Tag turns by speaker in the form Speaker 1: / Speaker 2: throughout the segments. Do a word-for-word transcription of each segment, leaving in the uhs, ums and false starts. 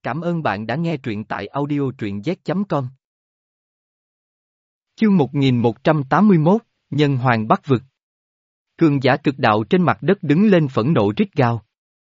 Speaker 1: Cảm ơn bạn đã nghe truyện tại audio truyện z chấm com. Chương một nghìn một trăm tám mươi mốt, Nhân Hoàng Bắc Vực. Cường giả cực đạo trên mặt đất đứng lên phẫn nộ rít gào.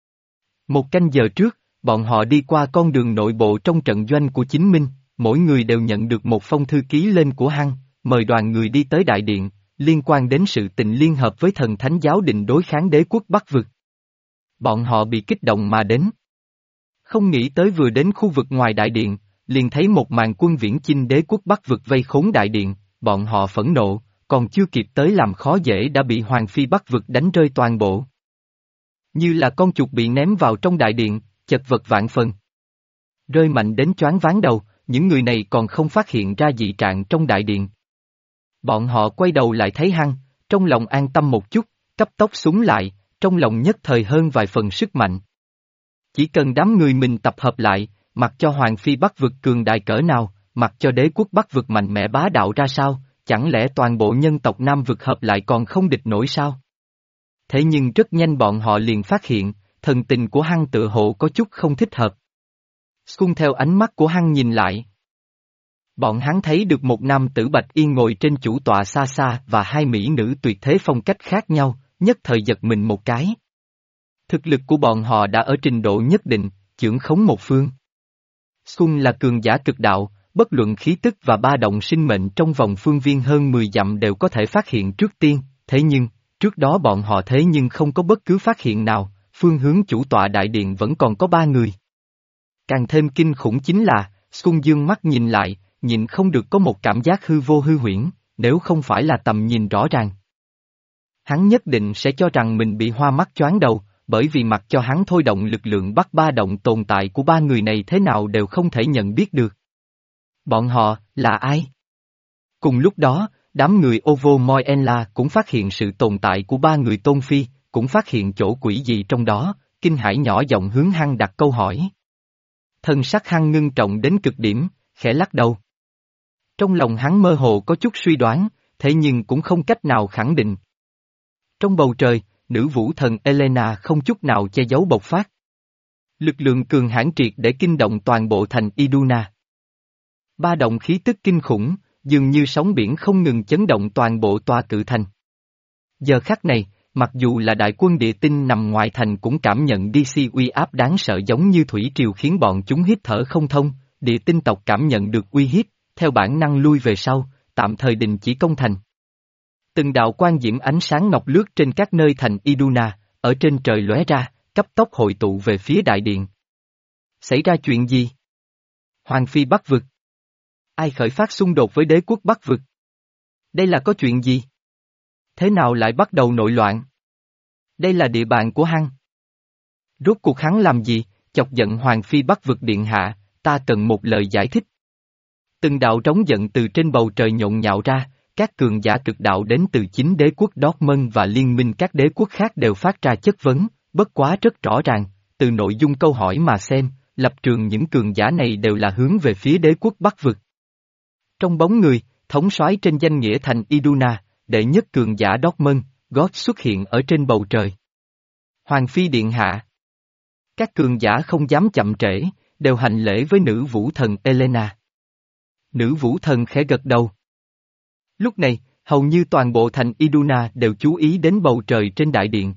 Speaker 1: Một canh giờ trước, bọn họ đi qua con đường nội bộ trong trận doanh của Chính Minh, mỗi người đều nhận được một phong thư ký lên của Hăng, mời đoàn người đi tới đại điện, liên quan đến sự tình liên hợp với thần thánh giáo định đối kháng đế quốc Bắc Vực. Bọn họ bị kích động mà đến. Không nghĩ tới vừa đến khu vực ngoài đại điện, liền thấy một màn quân viễn chinh đế quốc Bắc Vực vây khốn đại điện, bọn họ phẫn nộ, còn chưa kịp tới làm khó dễ đã bị Hoàng Phi Bắc Vực đánh rơi toàn bộ. Như là con chuột bị ném vào trong đại điện, chật vật vạn phần. Rơi mạnh đến choáng váng đầu, những người này còn không phát hiện ra dị trạng trong đại điện. Bọn họ quay đầu lại thấy Hăng, trong lòng an tâm một chút, cấp tốc súng lại, trong lòng nhất thời hơn vài phần sức mạnh. Chỉ cần đám người mình tập hợp lại, mặc cho Hoàng Phi Bắc Vực cường đại cỡ nào, mặc cho đế quốc Bắc Vực mạnh mẽ bá đạo ra sao, chẳng lẽ toàn bộ nhân tộc Nam Vực hợp lại còn không địch nổi sao? Thế nhưng rất nhanh bọn họ liền phát hiện, thần tình của Hăng tự hộ có chút không thích hợp. Xung theo ánh mắt của Hăng nhìn lại. Bọn hắn thấy được một nam tử bạch y ngồi trên chủ tọa xa xa và hai mỹ nữ tuyệt thế phong cách khác nhau, nhất thời giật mình một cái. Thực lực của bọn họ đã ở trình độ nhất định, chưởng khống một phương. Xuân là cường giả cực đạo, bất luận khí tức và ba động sinh mệnh trong vòng phương viên hơn mười dặm đều có thể phát hiện trước tiên, thế nhưng, trước đó bọn họ thế nhưng không có bất cứ phát hiện nào, phương hướng chủ tọa đại điện vẫn còn có ba người. Càng thêm kinh khủng chính là, Xuân dương mắt nhìn lại, nhìn không được có một cảm giác hư vô hư huyễn, nếu không phải là tầm nhìn rõ ràng. Hắn nhất định sẽ cho rằng mình bị hoa mắt choáng đầu, bởi vì mặc cho hắn thôi động lực lượng bắt ba động tồn tại của ba người này thế nào đều không thể nhận biết được. Bọn họ, là ai? Cùng lúc đó, đám người Ovo Moenla cũng phát hiện sự tồn tại của ba người Tôn Phi, cũng phát hiện chỗ quỷ dị trong đó, kinh hãi nhỏ giọng hướng Hăng đặt câu hỏi. Thân sắc Hăng ngưng trọng đến cực điểm, khẽ lắc đầu. Trong lòng hắn mơ hồ có chút suy đoán, thế nhưng cũng không cách nào khẳng định. Trong bầu trời, nữ vũ thần Elena không chút nào che giấu bộc phát. Lực lượng cường hãn triệt để kinh động toàn bộ thành Iduna. Ba động khí tức kinh khủng, dường như sóng biển không ngừng chấn động toàn bộ tòa cự thành. Giờ khắc này, mặc dù là đại quân địa tinh nằm ngoài thành cũng cảm nhận đê xê uy áp đáng sợ giống như thủy triều khiến bọn chúng hít thở không thông, địa tinh tộc cảm nhận được uy hiếp, theo bản năng lui về sau, tạm thời đình chỉ công thành. Từng đạo quang diễm ánh sáng ngọc lướt trên các nơi thành Iduna, ở trên trời lóe ra, cấp tốc hội tụ về phía đại điện. Xảy ra chuyện gì? Hoàng Phi Bắc Vực. Ai khởi phát xung đột với đế quốc Bắc Vực? Đây là có chuyện gì? Thế nào lại bắt đầu nội loạn? Đây là địa bàn của Hăng. Rốt cuộc hắn làm gì, chọc giận Hoàng Phi Bắc Vực điện hạ, ta cần một lời giải thích. Từng đạo trống giận từ trên bầu trời nhộn nhạo ra, các cường giả cực đạo đến từ chính đế quốc Dortmund và liên minh các đế quốc khác đều phát ra chất vấn, bất quá rất rõ ràng, từ nội dung câu hỏi mà xem, lập trường những cường giả này đều là hướng về phía đế quốc Bắc Vực. Trong bóng người, thống soái trên danh nghĩa thành Iduna, đệ nhất cường giả Dortmund, Gót xuất hiện ở trên bầu trời. Hoàng Phi điện hạ. Các cường giả không dám chậm trễ, đều hành lễ với nữ vũ thần Elena. Nữ vũ thần khẽ gật đầu. Lúc này, hầu như toàn bộ thành Iduna đều chú ý đến bầu trời trên đại điện.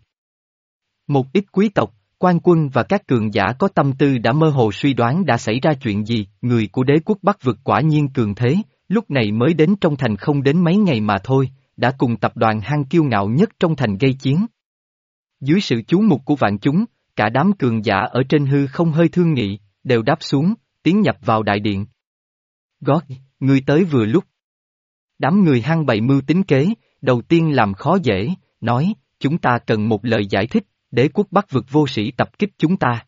Speaker 1: Một ít quý tộc, quan quân và các cường giả có tâm tư đã mơ hồ suy đoán đã xảy ra chuyện gì, người của đế quốc Bắc Vực quả nhiên cường thế, lúc này mới đến trong thành không đến mấy ngày mà thôi, đã cùng tập đoàn Hăng kiêu ngạo nhất trong thành gây chiến. Dưới sự chú mục của vạn chúng, cả đám cường giả ở trên hư không hơi thương nghị, đều đáp xuống, tiến nhập vào đại điện. Gót, ngươi tới vừa lúc. Đám người Hăng bày mưu tính kế, đầu tiên làm khó dễ, nói, chúng ta cần một lời giải thích, đế quốc Bắc Vực vô sĩ tập kích chúng ta.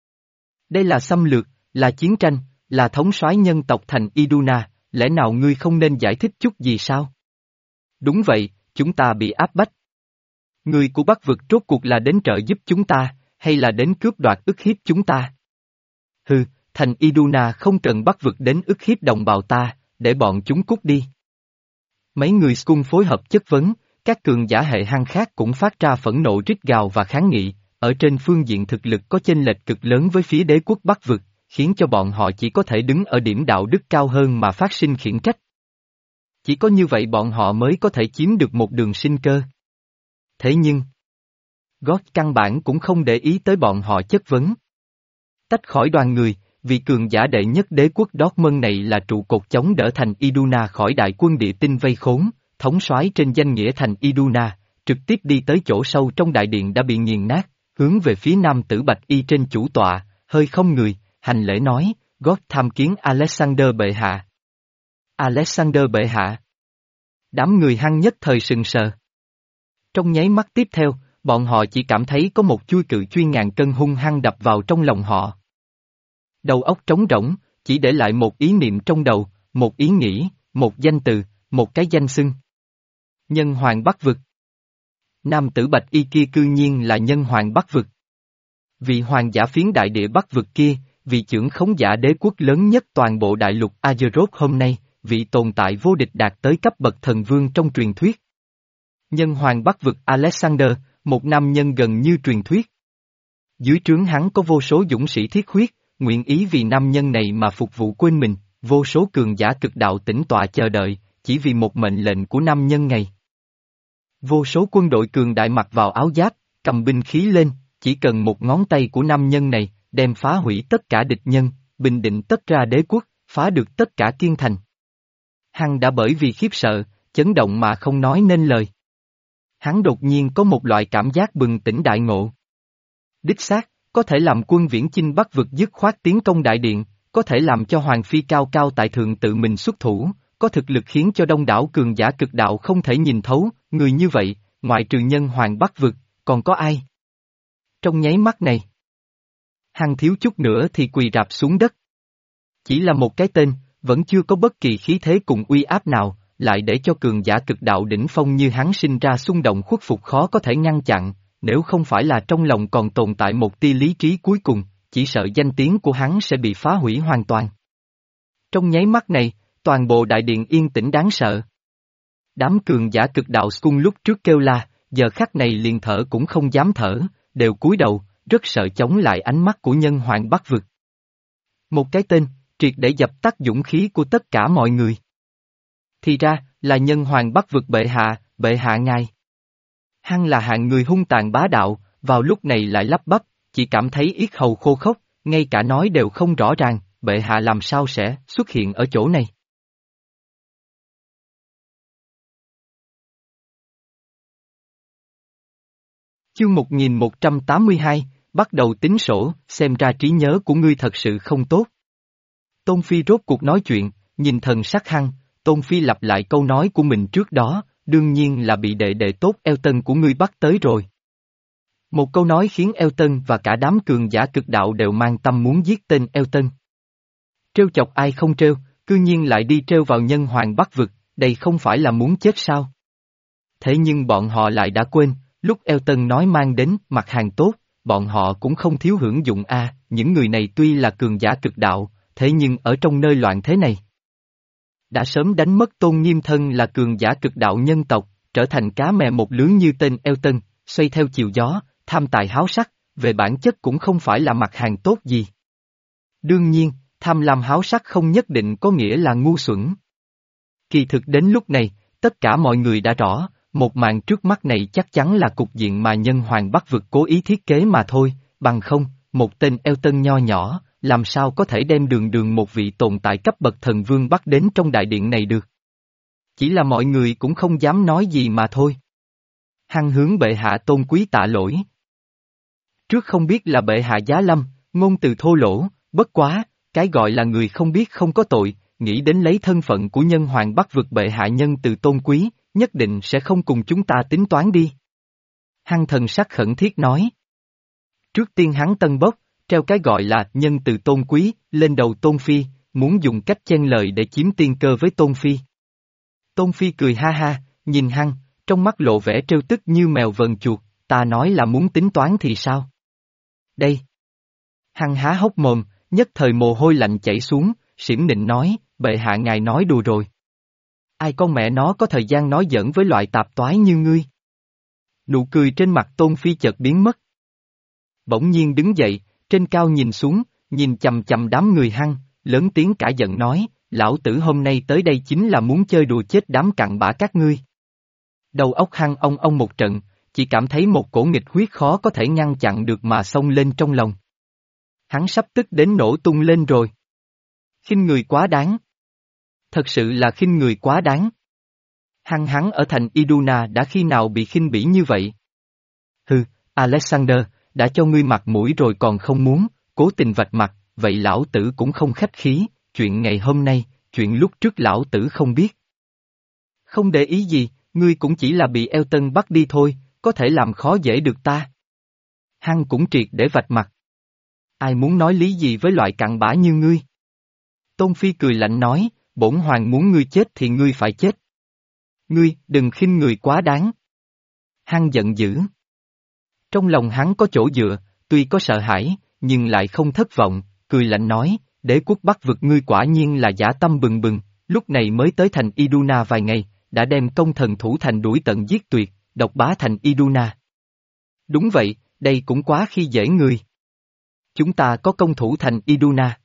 Speaker 1: Đây là xâm lược, là chiến tranh, là thống soái nhân tộc thành Iduna, lẽ nào ngươi không nên giải thích chút gì sao? Đúng vậy, chúng ta bị áp bách. Người của Bắc Vực rốt cuộc là đến trợ giúp chúng ta, hay là đến cướp đoạt ức hiếp chúng ta? Hừ, thành Iduna không cần Bắc Vực đến ức hiếp đồng bào ta, để bọn chúng cút đi. Mấy người Skun phối hợp chất vấn, các cường giả hệ Hăng khác cũng phát ra phẫn nộ rít gào và kháng nghị, ở trên phương diện thực lực có chênh lệch cực lớn với phía đế quốc Bắc Vực, khiến cho bọn họ chỉ có thể đứng ở điểm đạo đức cao hơn mà phát sinh khiển trách. Chỉ có như vậy bọn họ mới có thể chiếm được một đường sinh cơ. Thế nhưng, God căn bản cũng không để ý tới bọn họ chất vấn. Tách khỏi đoàn người, vị cường giả đệ nhất đế quốc Dortmund này là trụ cột chống đỡ thành Iduna khỏi đại quân địa tinh vây khốn, thống soái trên danh nghĩa thành Iduna, trực tiếp đi tới chỗ sâu trong đại điện đã bị nghiền nát, hướng về phía nam tử bạch y trên chủ tọa, hơi không người, hành lễ nói, God tham kiến Alexander bệ hạ. Alexander bệ hạ. Đám người hăng nhất thời sừng sờ. Trong nháy mắt tiếp theo, bọn họ chỉ cảm thấy có một chuôi cự chuyên ngàn cân hung hăng đập vào trong lòng họ. Đầu óc trống rỗng, chỉ để lại một ý niệm trong đầu, một ý nghĩ, một danh từ, một cái danh xưng. Nhân hoàng Bắc vực. Nam tử bạch y kia cư nhiên là nhân hoàng Bắc vực. Vị hoàng giả phiến đại địa Bắc vực kia, vị trưởng khống giả đế quốc lớn nhất toàn bộ đại lục Azeroth hôm nay, vị tồn tại vô địch đạt tới cấp bậc thần vương trong truyền thuyết. Nhân hoàng Bắc vực Alexander, một nam nhân gần như truyền thuyết. Dưới trướng hắn có vô số dũng sĩ thiết huyết, nguyện ý vì nam nhân này mà phục vụ quên mình, vô số cường giả cực đạo tĩnh tọa chờ đợi, chỉ vì một mệnh lệnh của nam nhân này. Vô số quân đội cường đại mặc vào áo giáp, cầm binh khí lên, chỉ cần một ngón tay của nam nhân này, đem phá hủy tất cả địch nhân, bình định tất ra đế quốc, phá được tất cả kiên thành. Hắn đã bởi vì khiếp sợ, chấn động mà không nói nên lời. Hắn đột nhiên có một loại cảm giác bừng tỉnh đại ngộ. Đích xác, có thể làm quân viễn chinh Bắc vực dứt khoát tiến công đại điện, có thể làm cho Hoàng Phi cao cao tại thượng tự mình xuất thủ, có thực lực khiến cho đông đảo cường giả cực đạo không thể nhìn thấu, người như vậy, ngoại trừ nhân hoàng Bắc vực, còn có ai? Trong nháy mắt này, hắn thiếu chút nữa thì quỳ rạp xuống đất. Chỉ là một cái tên, vẫn chưa có bất kỳ khí thế cùng uy áp nào, lại để cho cường giả cực đạo đỉnh phong như hắn sinh ra xung động khuất phục khó có thể ngăn chặn, nếu không phải là trong lòng còn tồn tại một tia lý trí cuối cùng, chỉ sợ danh tiếng của hắn sẽ bị phá hủy hoàn toàn. Trong nháy mắt này, toàn bộ đại điện yên tĩnh đáng sợ. Đám cường giả cực đạo Skun lúc trước kêu la, giờ khắc này liền thở cũng không dám thở, đều cúi đầu, rất sợ chống lại ánh mắt của nhân hoàng Bắc vực. Một cái tên, triệt để dập tắt dũng khí của tất cả mọi người. Thì ra, là nhân hoàng Bắc vực bệ hạ, bệ hạ ngài. Hắn là hạng người hung tàn bá đạo, vào lúc này lại lắp bắp, chỉ cảm thấy yết hầu khô khốc, ngay cả nói đều không rõ ràng, bệ hạ làm sao sẽ xuất hiện ở chỗ này. Chương một nghìn một trăm tám mươi hai, bắt đầu tính sổ, xem ra trí nhớ của ngươi thật sự không tốt. Tôn Phi rốt cuộc nói chuyện, nhìn thần sắc hăng, Tôn Phi lặp lại câu nói của mình trước đó, đương nhiên là bị đệ đệ tốt Elton của ngươi bắt tới rồi. Một câu nói khiến Elton và cả đám cường giả cực đạo đều mang tâm muốn giết tên Elton. Trêu chọc ai không trêu, cư nhiên lại đi trêu vào nhân hoàng Bắc vực, đây không phải là muốn chết sao? Thế nhưng bọn họ lại đã quên, lúc Elton nói mang đến mặt hàng tốt, bọn họ cũng không thiếu hưởng dụng a. Những người này tuy là cường giả cực đạo, thế nhưng ở trong nơi loạn thế này, đã sớm đánh mất tôn nghiêm thân là cường giả cực đạo nhân tộc, trở thành cá mè một lưới như tên Elton, xoay theo chiều gió, tham tài háo sắc, về bản chất cũng không phải là mặt hàng tốt gì. Đương nhiên, tham lam háo sắc không nhất định có nghĩa là ngu xuẩn. Kỳ thực đến lúc này, tất cả mọi người đã rõ, một màn trước mắt này chắc chắn là cục diện mà nhân hoàng Bắc vực cố ý thiết kế mà thôi, bằng không, một tên Elton nho nhỏ, làm sao có thể đem đường đường một vị tồn tại cấp bậc thần vương bắt đến trong đại điện này được. Chỉ là mọi người cũng không dám nói gì mà thôi. Hắn hướng bệ hạ tôn quý tạ lỗi. Trước không biết là bệ hạ giá lâm, ngôn từ thô lỗ, bất quá, cái gọi là người không biết không có tội, nghĩ đến lấy thân phận của nhân hoàng Bắc vực bệ hạ nhân từ tôn quý, nhất định sẽ không cùng chúng ta tính toán đi. Hắn thần sắc khẩn thiết nói. Trước tiên hắn tân bốc, treo cái gọi là nhân từ tôn quý, lên đầu Tôn Phi, muốn dùng cách chen lời để chiếm tiên cơ với Tôn Phi. Tôn Phi cười ha ha, nhìn hắn, trong mắt lộ vẻ trêu tức như mèo vờn chuột, ta nói là muốn tính toán thì sao? Đây. Hắn há hốc mồm, nhất thời mồ hôi lạnh chảy xuống, xỉm nịnh nói, bệ hạ ngài nói đùa rồi. Ai con mẹ nó có thời gian nói giỡn với loại tạp toái như ngươi? Nụ cười trên mặt Tôn Phi chợt biến mất. Bỗng nhiên đứng dậy, trên cao nhìn xuống, nhìn chằm chằm đám người Hăng, lớn tiếng cả giận nói, lão tử hôm nay tới đây chính là muốn chơi đùa chết đám cặn bã các ngươi. Đầu óc Hăng ông ông một trận, chỉ cảm thấy một cổ nghịch huyết khó có thể ngăn chặn được mà xông lên trong lòng. Hắn sắp tức đến nổ tung lên rồi. Khinh người quá đáng. Thật sự là khinh người quá đáng. Hăng hắn ở thành Iduna đã khi nào bị khinh bỉ như vậy? Hừ, Alexander, đã cho ngươi mặt mũi rồi còn không muốn, cố tình vạch mặt, vậy lão tử cũng không khách khí, chuyện ngày hôm nay, chuyện lúc trước lão tử không biết. Không để ý gì, ngươi cũng chỉ là bị Elton bắt đi thôi, có thể làm khó dễ được ta. Hăng cũng triệt để vạch mặt. Ai muốn nói lý gì với loại cặn bã như ngươi? Tôn Phi cười lạnh nói, bổn hoàng muốn ngươi chết thì ngươi phải chết. Ngươi, đừng khinh người quá đáng. Hăng giận dữ. Trong lòng hắn có chỗ dựa, tuy có sợ hãi, nhưng lại không thất vọng, cười lạnh nói, đế quốc Bắc vực ngươi quả nhiên là dã tâm bừng bừng, lúc này mới tới thành Iduna vài ngày, đã đem công thần thủ thành đuổi tận giết tuyệt, độc bá thành Iduna. Đúng vậy, đây cũng quá khi dễ người. Chúng ta có công thủ thành Iduna.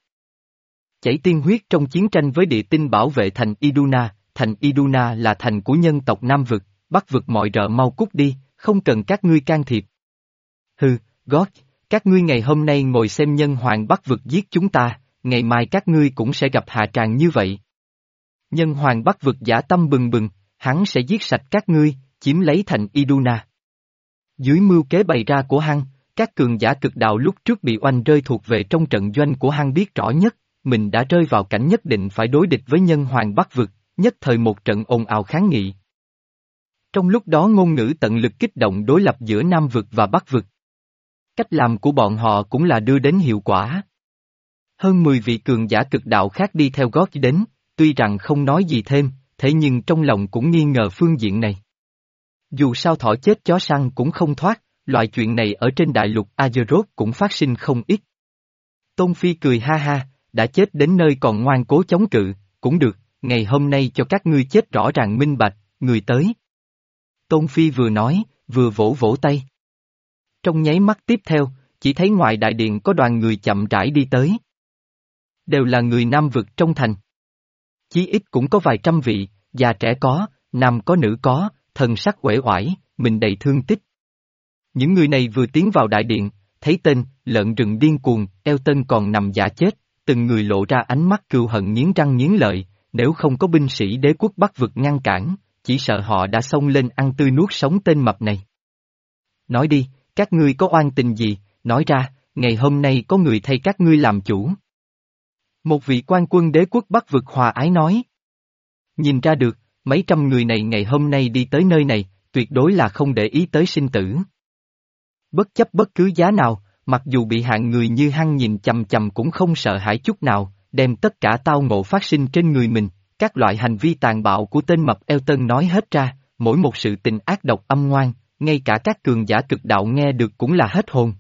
Speaker 1: Chảy tiên huyết trong chiến tranh với địa tinh bảo vệ thành Iduna, thành Iduna là thành của nhân tộc Nam vực, Bắc vực mọi rợ mau cút đi, không cần các ngươi can thiệp. Hừ, gót, các ngươi ngày hôm nay ngồi xem nhân hoàng Bắc vực giết chúng ta, ngày mai các ngươi cũng sẽ gặp hạ tràng như vậy. Nhân hoàng Bắc vực dã tâm bừng bừng, hắn sẽ giết sạch các ngươi, chiếm lấy thành Iduna. Dưới mưu kế bày ra của hắn, các cường giả cực đạo lúc trước bị oanh rơi thuộc về trong trận doanh của hắn biết rõ nhất, mình đã rơi vào cảnh nhất định phải đối địch với nhân hoàng Bắc vực, nhất thời một trận ồn ào kháng nghị. Trong lúc đó ngôn ngữ tận lực kích động đối lập giữa Nam vực và Bắc vực. Cách làm của bọn họ cũng là đưa đến hiệu quả. Hơn mười vị cường giả cực đạo khác đi theo gót đến, tuy rằng không nói gì thêm, thế nhưng trong lòng cũng nghi ngờ phương diện này. Dù sao thỏ chết chó săn cũng không thoát, loại chuyện này ở trên đại lục Azeroth cũng phát sinh không ít. Tôn Phi cười ha ha, đã chết đến nơi còn ngoan cố chống cự, cũng được, ngày hôm nay cho các ngươi chết rõ ràng minh bạch, người tới. Tôn Phi vừa nói, vừa vỗ vỗ tay. Trong nháy mắt tiếp theo, chỉ thấy ngoài đại điện có đoàn người chậm rãi đi tới. Đều là người Nam vực trong thành. Chí ít cũng có vài trăm vị, già trẻ có, nam có nữ có, thần sắc uể oải, mình đầy thương tích. Những người này vừa tiến vào đại điện, thấy tên, lợn rừng điên cuồng, Elton còn nằm giả chết, từng người lộ ra ánh mắt cừu hận nghiến răng nghiến lợi, nếu không có binh sĩ đế quốc Bắc vực ngăn cản, chỉ sợ họ đã xông lên ăn tươi nuốt sống tên mập này. Nói đi, các ngươi có oan tình gì, nói ra, ngày hôm nay có người thay các ngươi làm chủ. Một vị quan quân đế quốc Bắc vực hòa ái nói. Nhìn ra được, mấy trăm người này ngày hôm nay đi tới nơi này, tuyệt đối là không để ý tới sinh tử. Bất chấp bất cứ giá nào, mặc dù bị hạng người như Hăng nhìn chằm chằm cũng không sợ hãi chút nào, đem tất cả tao ngộ phát sinh trên người mình, các loại hành vi tàn bạo của tên mập Elton nói hết ra, mỗi một sự tình ác độc âm ngoan, ngay cả các cường giả cực đạo nghe được cũng là hết hồn.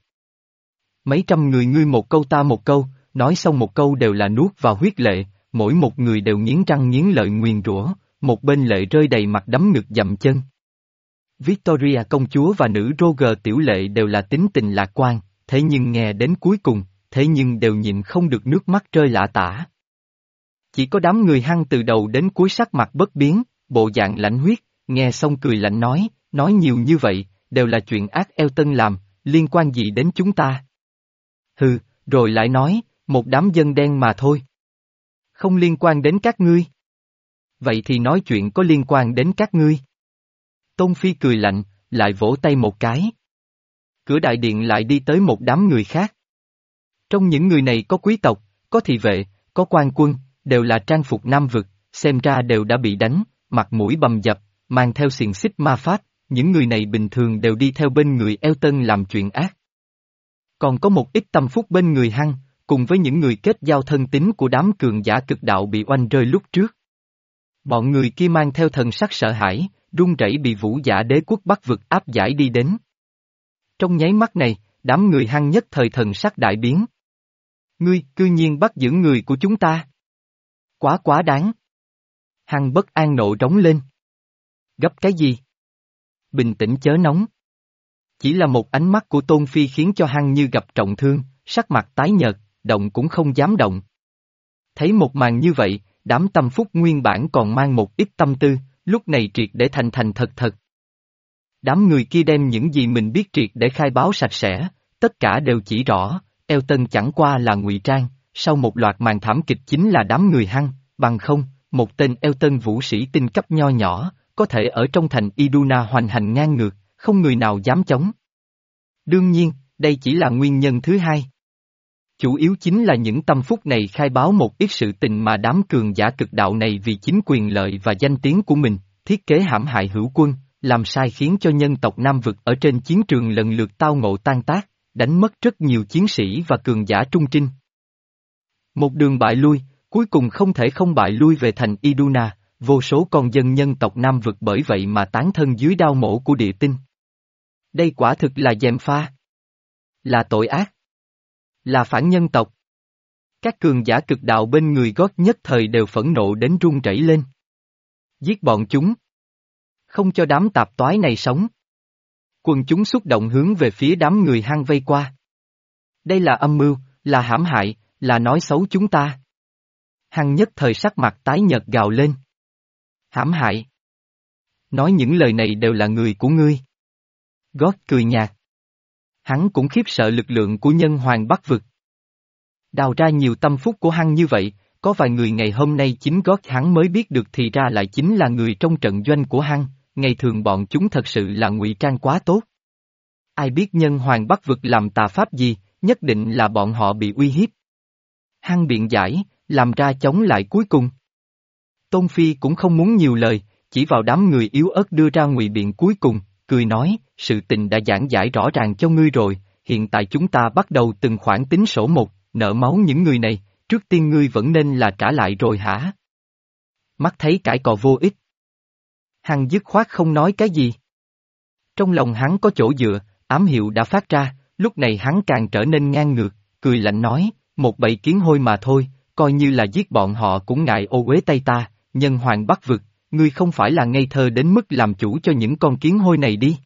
Speaker 1: Mấy trăm người ngươi một câu ta một câu, nói xong một câu đều là nuốt vào huyết lệ, mỗi một người đều nghiến răng nghiến lợi nguyền rủa, một bên lệ rơi đầy mặt đấm ngực dậm chân. Victoria công chúa và nữ Roger tiểu lệ đều là tính tình lạc quan, thế nhưng nghe đến cuối cùng, thế nhưng đều nhịn không được nước mắt rơi lã tả. Chỉ có đám người Hăng từ đầu đến cuối sắc mặt bất biến, bộ dạng lãnh huyết, nghe xong cười lạnh nói, nói nhiều như vậy, đều là chuyện ác Elton làm, liên quan gì đến chúng ta? Hừ, rồi lại nói, một đám dân đen mà thôi. Không liên quan đến các ngươi. Vậy thì nói chuyện có liên quan đến các ngươi. Tôn Phi cười lạnh, lại vỗ tay một cái. Cửa đại điện lại đi tới một đám người khác. Trong những người này có quý tộc, có thị vệ, có quan quân, đều là trang phục Nam vực, xem ra đều đã bị đánh, mặt mũi bầm dập, mang theo xiềng xích ma pháp, những người này bình thường đều đi theo bên người Elton làm chuyện ác. Còn có một ít tâm phúc bên người Hăng, cùng với những người kết giao thân tín của đám cường giả cực đạo bị oanh rơi lúc trước. Bọn người kia mang theo thần sắc sợ hãi, run rẩy bị vũ giả đế quốc Bắc vực áp giải đi đến. Trong nháy mắt này, đám người Hăng nhất thời thần sắc đại biến. Ngươi, cư nhiên bắt giữ người của chúng ta. Quá quá đáng. Hăng bất an nộ rống lên. Gấp cái gì? Bình tĩnh chớ nóng. Chỉ là một ánh mắt của Tôn Phi khiến cho Hăng như gặp trọng thương, sắc mặt tái nhợt, động cũng không dám động. Thấy một màn như vậy, đám tâm phúc nguyên bản còn mang một ít tâm tư, lúc này triệt để thành thành thật thật. Đám người kia đem những gì mình biết triệt để khai báo sạch sẽ, tất cả đều chỉ rõ, Elton chẳng qua là ngụy trang, sau một loạt màn thảm kịch chính là đám người hăng, bằng không, một tên Elton vũ sĩ tinh cấp nho nhỏ, có thể ở trong thành Iduna hoành hành ngang ngược, không người nào dám chống. Đương nhiên, đây chỉ là nguyên nhân thứ hai. Chủ yếu chính là những tâm phúc này khai báo một ít sự tình mà đám cường giả cực đạo này vì chính quyền lợi và danh tiếng của mình, thiết kế hãm hại hữu quân, làm sai khiến cho nhân tộc Nam Vực ở trên chiến trường lần lượt tao ngộ tan tác, đánh mất rất nhiều chiến sĩ và cường giả trung trinh. Một đường bại lui, cuối cùng không thể không bại lui về thành Iduna, vô số con dân nhân tộc Nam Vực bởi vậy mà tán thân dưới đao mổ của địa tinh. Đây quả thực là gièm pha. Là tội ác. Là phản nhân tộc. Các cường giả cực đạo bên người gót nhất thời đều phẫn nộ đến run rẩy lên. Giết bọn chúng. Không cho đám tạp toái này sống. Quần chúng xúc động hướng về phía đám người hăng vây qua. Đây là âm mưu, là hãm hại, là nói xấu chúng ta. Hăng nhất thời sắc mặt tái nhợt gào lên. Hãm hại. Nói những lời này đều là người của ngươi. Gót cười nhạt. Hắn cũng khiếp sợ lực lượng của nhân hoàng Bắc Vực. Đào ra nhiều tâm phúc của Hăng như vậy, có vài người ngày hôm nay chính gót hắn mới biết được thì ra lại chính là người trong trận doanh của Hăng, ngày thường bọn chúng thật sự là ngụy trang quá tốt. Ai biết nhân hoàng Bắc Vực làm tà pháp gì, nhất định là bọn họ bị uy hiếp. Hăng biện giải, làm ra chống lại cuối cùng. Tôn Phi cũng không muốn nhiều lời, chỉ vào đám người yếu ớt đưa ra ngụy biện cuối cùng, cười nói, sự tình đã giảng giải rõ ràng cho ngươi rồi, hiện tại chúng ta bắt đầu từng khoản tính sổ một, nợ máu những người này, trước tiên ngươi vẫn nên là trả lại rồi hả? Mắt thấy cãi cọ vô ích. Hằng dứt khoát không nói cái gì. Trong lòng hắn có chỗ dựa, ám hiệu đã phát ra, lúc này hắn càng trở nên ngang ngược, cười lạnh nói, một bầy kiến hôi mà thôi, coi như là giết bọn họ cũng ngại ô uế tay ta, nhân hoàng Bắc Vực, ngươi không phải là ngây thơ đến mức làm chủ cho những con kiến hôi này đi.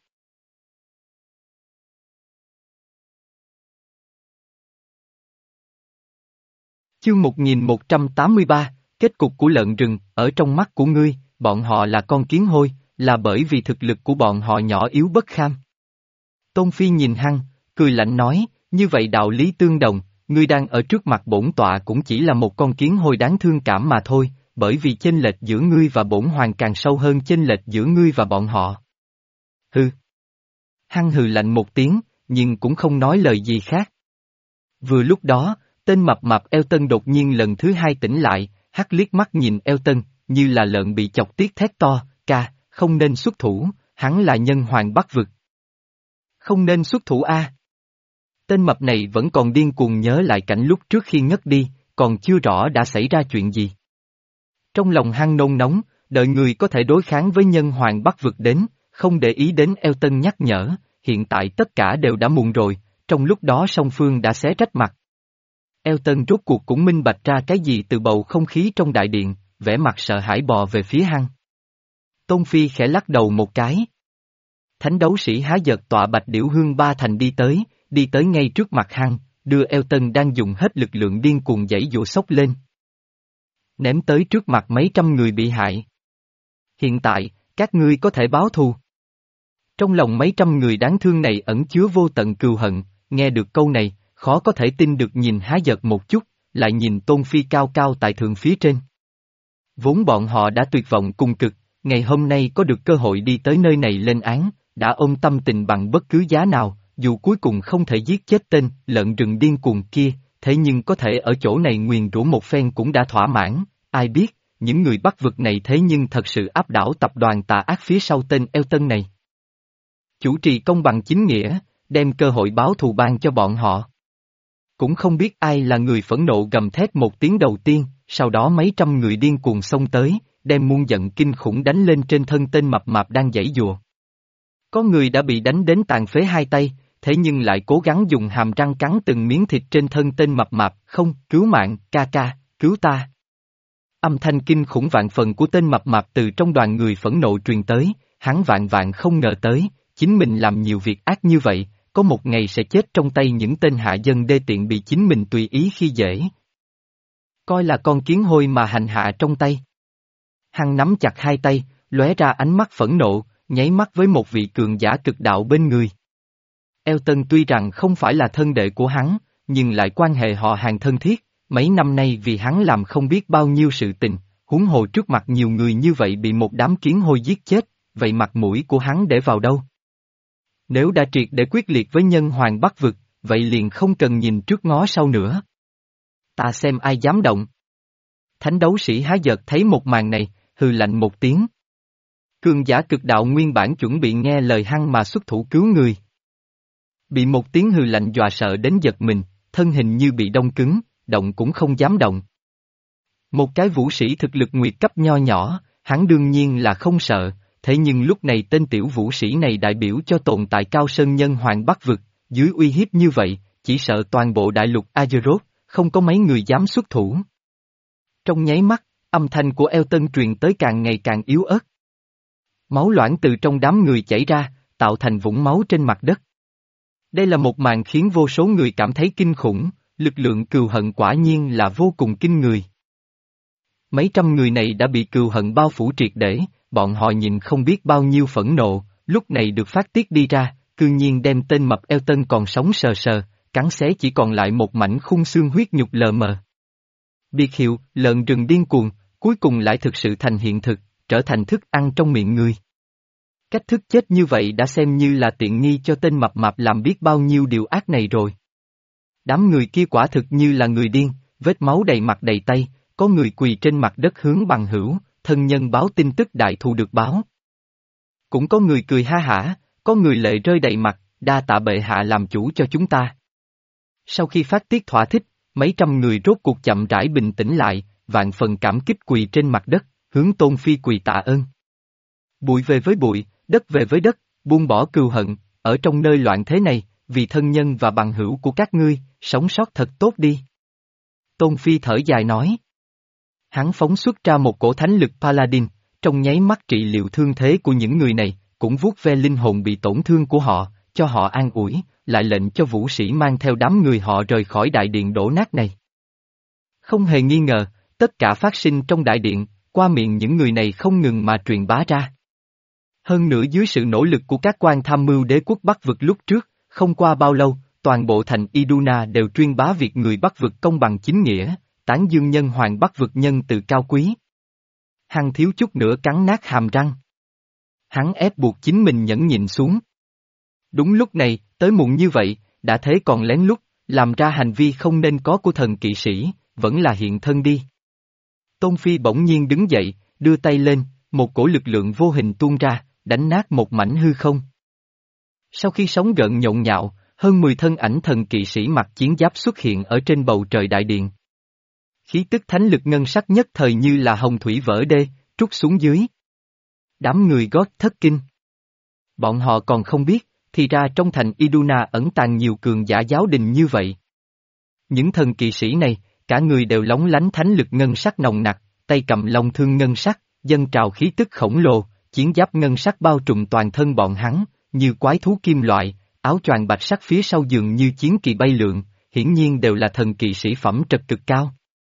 Speaker 1: Chương một nghìn một trăm tám mươi ba, kết cục của lợn rừng, ở trong mắt của ngươi, bọn họ là con kiến hôi, là bởi vì thực lực của bọn họ nhỏ yếu bất kham. Tôn Phi nhìn Hăng, cười lạnh nói, như vậy đạo lý tương đồng, ngươi đang ở trước mặt bổn tọa cũng chỉ là một con kiến hôi đáng thương cảm mà thôi, bởi vì chênh lệch giữa ngươi và bổn hoàng càng sâu hơn chênh lệch giữa ngươi và bọn họ. Hừ. Hăng hừ lạnh một tiếng, nhưng cũng không nói lời gì khác. Vừa lúc đó, tên mập mạp Elton đột nhiên lần thứ hai tỉnh lại, hắt liếc mắt nhìn Elton, như là lợn bị chọc tiết thét to, ca, không nên xuất thủ, hắn là nhân hoàng Bắc Vực. Không nên xuất thủ a. Tên mập này vẫn còn điên cuồng nhớ lại cảnh lúc trước khi ngất đi, còn chưa rõ đã xảy ra chuyện gì. Trong lòng Hăng nôn nóng, đợi người có thể đối kháng với nhân hoàng Bắc Vực đến, không để ý đến Elton nhắc nhở, hiện tại tất cả đều đã muộn rồi, trong lúc đó song phương đã xé rách mặt. Elton rốt cuộc cũng minh bạch ra cái gì từ bầu không khí trong đại điện, vẻ mặt sợ hãi bò về phía Hăng. Tôn Phi khẽ lắc đầu một cái. Thánh đấu sĩ há giật tọa bạch điểu hương ba thành đi tới, đi tới ngay trước mặt Hăng, đưa Elton đang dùng hết lực lượng điên cuồng giãy giụa sốc lên. Ném tới trước mặt mấy trăm người bị hại. Hiện tại, các ngươi có thể báo thù. Trong lòng mấy trăm người đáng thương này ẩn chứa vô tận cừu hận, nghe được câu này, khó có thể tin được nhìn há giật một chút, lại nhìn Tôn Phi cao cao tại thượng phía trên. Vốn bọn họ đã tuyệt vọng cùng cực, ngày hôm nay có được cơ hội đi tới nơi này lên án, đã ôm tâm tình bằng bất cứ giá nào, dù cuối cùng không thể giết chết tên lợn rừng điên cuồng kia, thế nhưng có thể ở chỗ này nguyền rủa một phen cũng đã thỏa mãn, ai biết, những người Bắc Vực này thế nhưng thật sự áp đảo tập đoàn tà ác phía sau tên Elton này. Chủ trì công bằng chính nghĩa, đem cơ hội báo thù ban cho bọn họ. Cũng không biết ai là người phẫn nộ gầm thét một tiếng đầu tiên, sau đó mấy trăm người điên cuồng xông tới, đem muôn giận kinh khủng đánh lên trên thân tên mập mạp đang giãy giụa. Có người đã bị đánh đến tàn phế hai tay, thế nhưng lại cố gắng dùng hàm răng cắn từng miếng thịt trên thân tên mập mạp, không, cứu mạng, ca ca, cứu ta. Âm thanh kinh khủng vạn phần của tên mập mạp từ trong đoàn người phẫn nộ truyền tới, hắn vạn vạn không ngờ tới, chính mình làm nhiều việc ác như vậy, có một ngày sẽ chết trong tay những tên hạ dân đê tiện bị chính mình tùy ý khi dễ. Coi là con kiến hôi mà hành hạ trong tay. Hắn nắm chặt hai tay, lóe ra ánh mắt phẫn nộ, nháy mắt với một vị cường giả cực đạo bên người. Elton tuy rằng không phải là thân đệ của hắn, nhưng lại quan hệ họ hàng thân thiết, mấy năm nay vì hắn làm không biết bao nhiêu sự tình, huống hồ trước mặt nhiều người như vậy bị một đám kiến hôi giết chết, vậy mặt mũi của hắn để vào đâu? Nếu đã triệt để quyết liệt với nhân hoàng Bắc vực, vậy liền không cần nhìn trước ngó sau nữa. Ta xem ai dám động. Thánh đấu sĩ há giật thấy một màn này, hừ lạnh một tiếng. Cường giả cực đạo nguyên bản chuẩn bị nghe lời hắn mà xuất thủ cứu người. Bị một tiếng hừ lạnh dọa sợ đến giật mình, thân hình như bị đông cứng, động cũng không dám động. Một cái vũ sĩ thực lực nguyệt cấp nho nhỏ, hắn đương nhiên là không sợ, thế nhưng lúc này tên tiểu vũ sĩ này đại biểu cho tồn tại cao sơn nhân hoàng Bắc vực, dưới uy hiếp như vậy, chỉ sợ toàn bộ đại lục Azeroth, không có mấy người dám xuất thủ. Trong nháy mắt, âm thanh của Elton truyền tới càng ngày càng yếu ớt. Máu loãng từ trong đám người chảy ra, tạo thành vũng máu trên mặt đất. Đây là một màn khiến vô số người cảm thấy kinh khủng, lực lượng cừu hận quả nhiên là vô cùng kinh người. Mấy trăm người này đã bị cừu hận bao phủ triệt để, bọn họ nhìn không biết bao nhiêu phẫn nộ, lúc này được phát tiết đi ra, cư nhiên đem tên mập Elton còn sống sờ sờ, cắn xé chỉ còn lại một mảnh khung xương huyết nhục lờ mờ. Biệt hiệu, lợn rừng điên cuồng, cuối cùng lại thực sự thành hiện thực, trở thành thức ăn trong miệng người. Cách thức chết như vậy đã xem như là tiện nghi cho tên mập mạp làm biết bao nhiêu điều ác này rồi. Đám người kia quả thực như là người điên, vết máu đầy mặt đầy tay, có người quỳ trên mặt đất hướng bằng hữu, thân nhân báo tin tức đại thù được báo. Cũng có người cười ha hả, có người lệ rơi đầy mặt, đa tạ bệ hạ làm chủ cho chúng ta. Sau khi phát tiết thỏa thích, mấy trăm người rốt cuộc chậm rãi bình tĩnh lại, vạn phần cảm kích quỳ trên mặt đất, hướng Tôn Phi quỳ tạ ơn. Bụi về với bụi, đất về với đất, buông bỏ cừu hận, ở trong nơi loạn thế này, vì thân nhân và bằng hữu của các ngươi, sống sót thật tốt đi. Tôn Phi thở dài nói. Hắn phóng xuất ra một cổ thánh lực Paladin, trong nháy mắt trị liệu thương thế của những người này, cũng vuốt ve linh hồn bị tổn thương của họ, cho họ an ủi, lại lệnh cho vũ sĩ mang theo đám người họ rời khỏi đại điện đổ nát này. Không hề nghi ngờ, tất cả phát sinh trong đại điện, qua miệng những người này không ngừng mà truyền bá ra. Hơn nữa dưới sự nỗ lực của các quan tham mưu đế quốc Bắc vực lúc trước, không qua bao lâu, toàn bộ thành Iduna đều truyền bá việc người Bắc vực công bằng chính nghĩa, tán dương nhân hoàng Bắc vực nhân từ cao quý. Hắn thiếu chút nữa cắn nát hàm răng. Hắn ép buộc chính mình nhẫn nhịn xuống. Đúng lúc này, tới muộn như vậy, đã thế còn lén lút, làm ra hành vi không nên có của thần kỵ sĩ, vẫn là hiện thân đi. Tôn Phi bỗng nhiên đứng dậy, đưa tay lên, một cổ lực lượng vô hình tuôn ra, đánh nát một mảnh hư không. Sau khi sóng gợn nhộn nhạo, hơn mười thân ảnh thần kỵ sĩ mặc chiến giáp xuất hiện ở trên bầu trời đại điện. Khí tức thánh lực ngân sắc nhất thời như là hồng thủy vỡ đê, trút xuống dưới. Đám người gót thất kinh. Bọn họ còn không biết, thì ra trong thành Iduna ẩn tàng nhiều cường giả giáo đình như vậy. Những thần kỵ sĩ này, cả người đều lóng lánh thánh lực ngân sắc nồng nặc, tay cầm long thương ngân sắc, dâng trào khí tức khổng lồ, chiến giáp ngân sắc bao trùm toàn thân bọn hắn, như quái thú kim loại, áo choàng bạch sắc phía sau dường như chiến kỳ bay lượn, hiển nhiên đều là thần kỵ sĩ phẩm trật cực cao.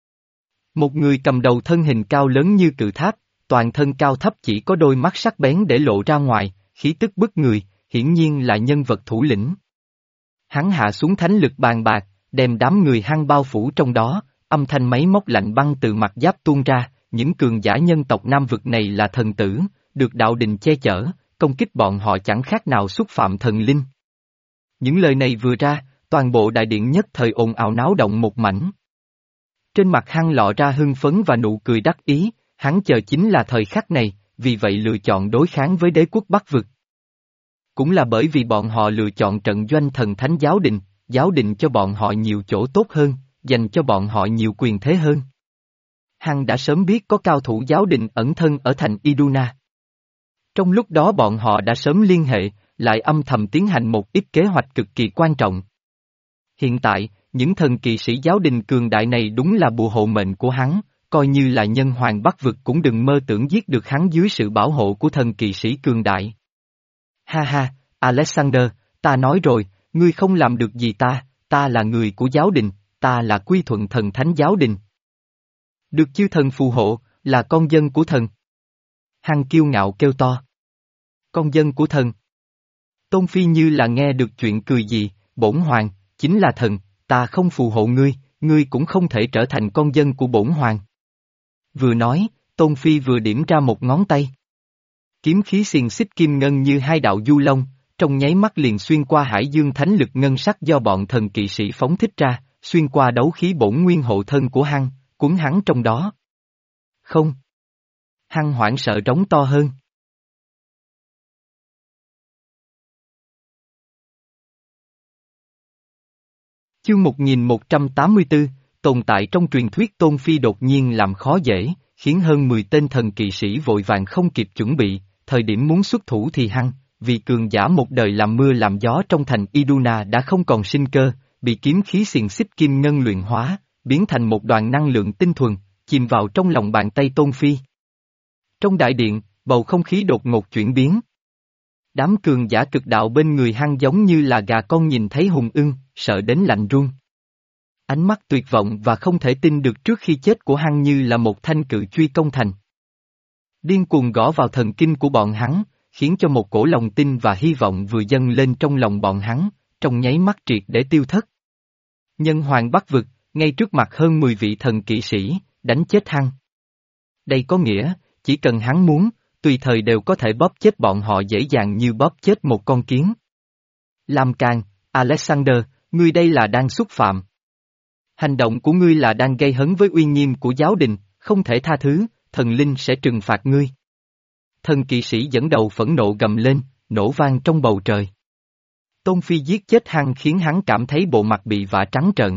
Speaker 1: Một người cầm đầu thân hình cao lớn như cự tháp, toàn thân cao thấp chỉ có đôi mắt sắc bén để lộ ra ngoài, khí tức bức người, hiển nhiên là nhân vật thủ lĩnh. Hắn hạ xuống thánh lực bàn bạc, đem đám người hăng bao phủ trong đó, âm thanh máy móc lạnh băng từ mặt giáp tuôn ra, những cường giả nhân tộc Nam vực này là thần tử, được đạo đình che chở, công kích bọn họ chẳng khác nào xúc phạm thần linh. Những lời này vừa ra, toàn bộ đại điện nhất thời ồn ào náo động một mảnh. Trên mặt hắn lọ ra hưng phấn và nụ cười đắc ý, hắn chờ chính là thời khắc này, vì vậy lựa chọn đối kháng với đế quốc Bắc vực. Cũng là bởi vì bọn họ lựa chọn trận doanh thần thánh giáo đình, giáo đình cho bọn họ nhiều chỗ tốt hơn, dành cho bọn họ nhiều quyền thế hơn. Hắn đã sớm biết có cao thủ giáo đình ẩn thân ở thành Iduna. Trong lúc đó bọn họ đã sớm liên hệ, lại âm thầm tiến hành một ít kế hoạch cực kỳ quan trọng. Hiện tại, những thần kỵ sĩ giáo đình cường đại này đúng là bùa hộ mệnh của hắn, coi như là nhân hoàng Bắc vực cũng đừng mơ tưởng giết được hắn dưới sự bảo hộ của thần kỵ sĩ cường đại. Ha ha, Alexander, ta nói rồi, ngươi không làm được gì ta, ta là người của giáo đình, ta là quy thuận thần thánh giáo đình. Được chư thần phù hộ, là con dân của thần. Hằng kiêu ngạo kêu to. Con dân của thần. Tôn Phi như là nghe được chuyện cười gì, bổn hoàng, chính là thần, ta không phù hộ ngươi, ngươi cũng không thể trở thành con dân của bổn hoàng. Vừa nói, Tôn Phi vừa điểm ra một ngón tay. Kiếm khí xiềng xích kim ngân như hai đạo du long, trong nháy mắt liền xuyên qua hải dương thánh lực ngân sắc do bọn thần kỵ sĩ phóng thích ra, xuyên qua đấu khí bổn nguyên hộ thân của hắn, cuốn hắn trong đó. Không. Hắn hoảng sợ rống to hơn. Chương một nghìn một trăm tám mươi tư, tồn tại trong truyền thuyết Tôn Phi đột nhiên làm khó dễ, khiến hơn mười tên thần kỵ sĩ vội vàng không kịp chuẩn bị, thời điểm muốn xuất thủ thì hắn, vì cường giả một đời làm mưa làm gió trong thành Iduna đã không còn sinh cơ, bị kiếm khí xiềng xích kim ngân luyện hóa, biến thành một đoàn năng lượng tinh thuần, chìm vào trong lòng bàn tay Tôn Phi. Trong đại điện, bầu không khí đột ngột chuyển biến. Đám cường giả cực đạo bên người hắn giống như là gà con nhìn thấy hùng ưng, sợ đến lạnh run. Ánh mắt tuyệt vọng và không thể tin được trước khi chết của hắn như là một thanh cự truy công thành. Điên cuồng gõ vào thần kinh của bọn hắn, khiến cho một cổ lòng tin và hy vọng vừa dâng lên trong lòng bọn hắn, trong nháy mắt triệt để tiêu thất. Nhân hoàng Bắc vực, ngay trước mặt hơn mười vị thần kỵ sĩ, đánh chết hắn. Đây có nghĩa, chỉ cần hắn muốn, tùy thời đều có thể bóp chết bọn họ dễ dàng như bóp chết một con kiến. Lam Can, Alexander, ngươi đây là đang xúc phạm. Hành động của ngươi là đang gây hấn với uy nghiêm của giáo đình, không thể tha thứ, thần linh sẽ trừng phạt ngươi. Thần kỵ sĩ dẫn đầu phẫn nộ gầm lên, nổ vang trong bầu trời. Tôn Phi giết chết hắn khiến hắn cảm thấy bộ mặt bị vả trắng trợn.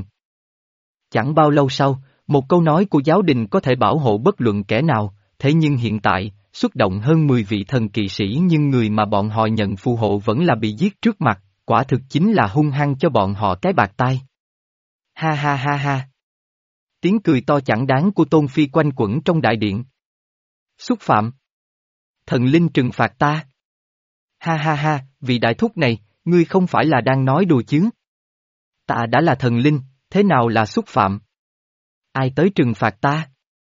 Speaker 1: Chẳng bao lâu sau, một câu nói của giáo đình có thể bảo hộ bất luận kẻ nào, thế nhưng hiện tại, xuất động hơn mười vị thần kỵ sĩ nhưng người mà bọn họ nhận phù hộ vẫn là bị giết trước mặt, quả thực chính là hung hăng cho bọn họ cái bạc tai. Ha ha ha ha. Tiếng cười to chẳng đáng của Tôn Phi quanh quẩn trong đại điện. Xúc phạm. Thần linh trừng phạt ta. Ha ha ha, vị đại thúc này, ngươi không phải là đang nói đùa chứ? Ta đã là thần linh, thế nào là xúc phạm? Ai tới trừng phạt ta?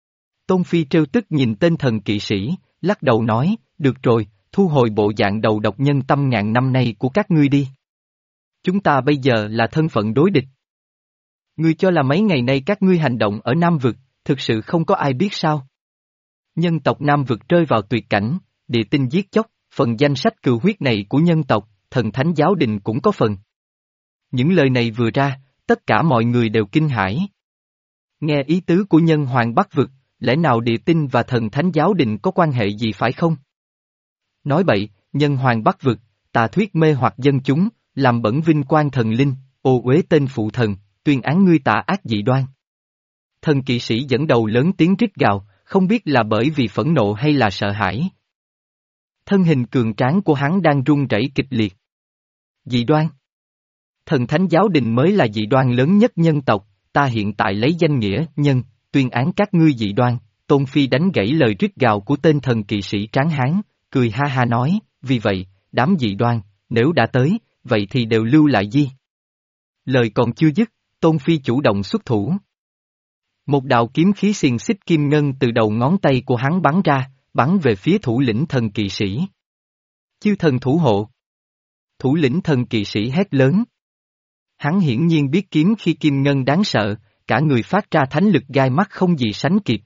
Speaker 1: Tôn Phi trêu tức nhìn tên thần kỵ sĩ, lắc đầu nói, được rồi, thu hồi bộ dạng đầu độc nhân tâm ngàn năm nay của các ngươi đi. Chúng ta bây giờ là thân phận đối địch. Ngươi cho là mấy ngày nay các ngươi hành động ở Nam Vực, thực sự không có ai biết sao? Nhân tộc Nam Vực rơi vào tuyệt cảnh, địa tinh giết chóc, phần danh sách cừu huyết này của nhân tộc, thần thánh giáo đình cũng có phần. Những lời này vừa ra, tất cả mọi người đều kinh hãi. Nghe ý tứ của nhân hoàng Bắc Vực, lẽ nào địa tinh và thần thánh giáo đình có quan hệ gì phải không? Nói bậy, nhân hoàng Bắc Vực, tà thuyết mê hoặc dân chúng, làm bẩn vinh quang thần linh, ô uế tên phụ thần, tuyên án ngươi tà ác dị đoan. Thần kỵ sĩ dẫn đầu lớn tiếng rít gào, không biết là bởi vì phẫn nộ hay là sợ hãi. Thân hình cường tráng của hắn đang run rẩy kịch liệt. Dị đoan. Thần thánh giáo đình mới là dị đoan lớn nhất nhân tộc, ta hiện tại lấy danh nghĩa nhân, tuyên án các ngươi dị đoan. Tôn Phi đánh gãy lời rít gào của tên thần kỵ sĩ tráng hán, cười ha ha nói, vì vậy, đám dị đoan, nếu đã tới, vậy thì đều lưu lại gì? Lời còn chưa dứt, Tôn Phi chủ động xuất thủ. Một đạo kiếm khí xiềng xích kim ngân từ đầu ngón tay của hắn bắn ra, bắn về phía thủ lĩnh thần kỵ sĩ. Chư thần thủ hộ. Thủ lĩnh thần kỵ sĩ hét lớn. Hắn hiển nhiên biết kiếm khi kim ngân đáng sợ, cả người phát ra thánh lực gai mắt không gì sánh kịp.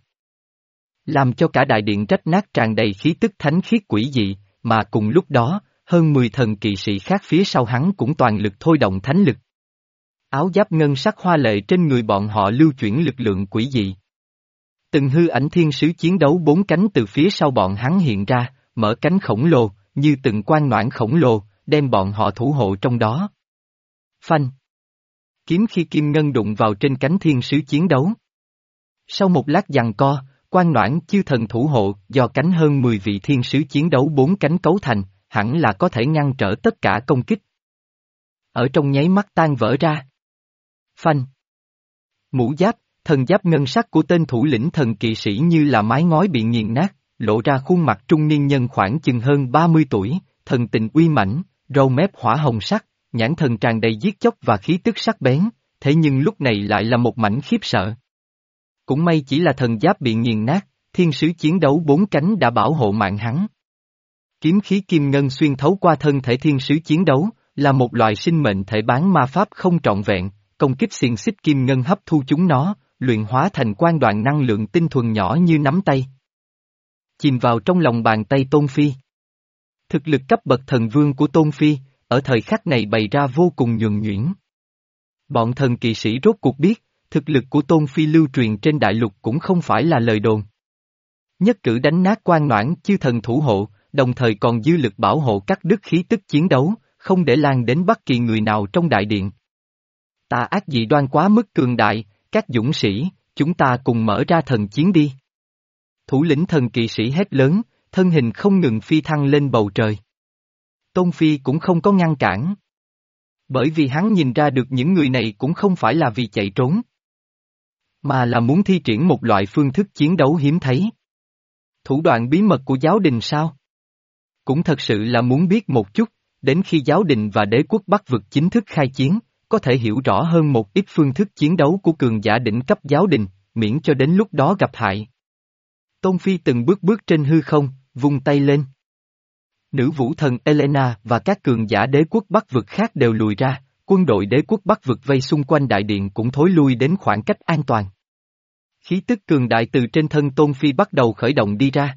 Speaker 1: Làm cho cả đại điện rách nát tràn đầy khí tức thánh khiết quỷ dị, mà cùng lúc đó, hơn mười thần kỵ sĩ khác phía sau hắn cũng toàn lực thôi động thánh lực. Áo giáp ngân sắc hoa lệ trên người bọn họ lưu chuyển lực lượng quỷ dị. Từng hư ảnh thiên sứ chiến đấu bốn cánh từ phía sau bọn hắn hiện ra, mở cánh khổng lồ, như từng quan noãn khổng lồ, đem bọn họ thủ hộ trong đó. Phanh. Kiếm khi kim ngân đụng vào trên cánh thiên sứ chiến đấu. Sau một lát giằng co, quan noãn chư thần thủ hộ do cánh hơn mười vị thiên sứ chiến đấu bốn cánh cấu thành, hẳn là có thể ngăn trở tất cả công kích. Ở trong nháy mắt tan vỡ ra. Phanh. Mũ giáp, thần giáp ngân sắc của tên thủ lĩnh thần kỵ sĩ như là mái ngói bị nghiền nát, lộ ra khuôn mặt trung niên nhân khoảng chừng hơn ba mươi tuổi, thần tình uy mãnh, râu mép hỏa hồng sắc, nhãn thần tràn đầy giết chóc và khí tức sắc bén, thế nhưng lúc này lại là một mảnh khiếp sợ. Cũng may chỉ là thần giáp bị nghiền nát, thiên sứ chiến đấu bốn cánh đã bảo hộ mạng hắn. Kiếm khí kim ngân xuyên thấu qua thân thể thiên sứ chiến đấu, là một loại sinh mệnh thể bán ma pháp không trọn vẹn, công kích xiềng xích kim ngân hấp thu chúng nó, luyện hóa thành quang đoàn năng lượng tinh thuần nhỏ như nắm tay. Chìm vào trong lòng bàn tay Tôn Phi. Thực lực cấp bậc thần vương của Tôn Phi, ở thời khắc này bày ra vô cùng nhuần nhuyễn. Bọn thần kỵ sĩ rốt cuộc biết, thực lực của Tôn Phi lưu truyền trên đại lục cũng không phải là lời đồn. Nhất cử đánh nát quan noãn chư thần thủ hộ, đồng thời còn dư lực bảo hộ cắt đứt khí tức chiến đấu, không để lan đến bất kỳ người nào trong đại điện. Tà ác dị đoan quá mức cường đại, các dũng sĩ, chúng ta cùng mở ra thần chiến đi. Thủ lĩnh thần kỵ sĩ hét lớn, thân hình không ngừng phi thăng lên bầu trời. Tôn Phi cũng không có ngăn cản. Bởi vì hắn nhìn ra được những người này cũng không phải là vì chạy trốn, mà là muốn thi triển một loại phương thức chiến đấu hiếm thấy. Thủ đoạn bí mật của giáo đình sao? Cũng thật sự là muốn biết một chút, đến khi giáo đình và đế quốc Bắc vực chính thức khai chiến, có thể hiểu rõ hơn một ít phương thức chiến đấu của cường giả đỉnh cấp giáo đình, miễn cho đến lúc đó gặp hại. Tôn Phi từng bước bước trên hư không, vung tay lên. Nữ vũ thần Elena và các cường giả đế quốc Bắc vực khác đều lùi ra, quân đội đế quốc Bắc vực vây xung quanh đại điện cũng thối lui đến khoảng cách an toàn. Khí tức cường đại từ trên thân Tôn Phi bắt đầu khởi động đi ra.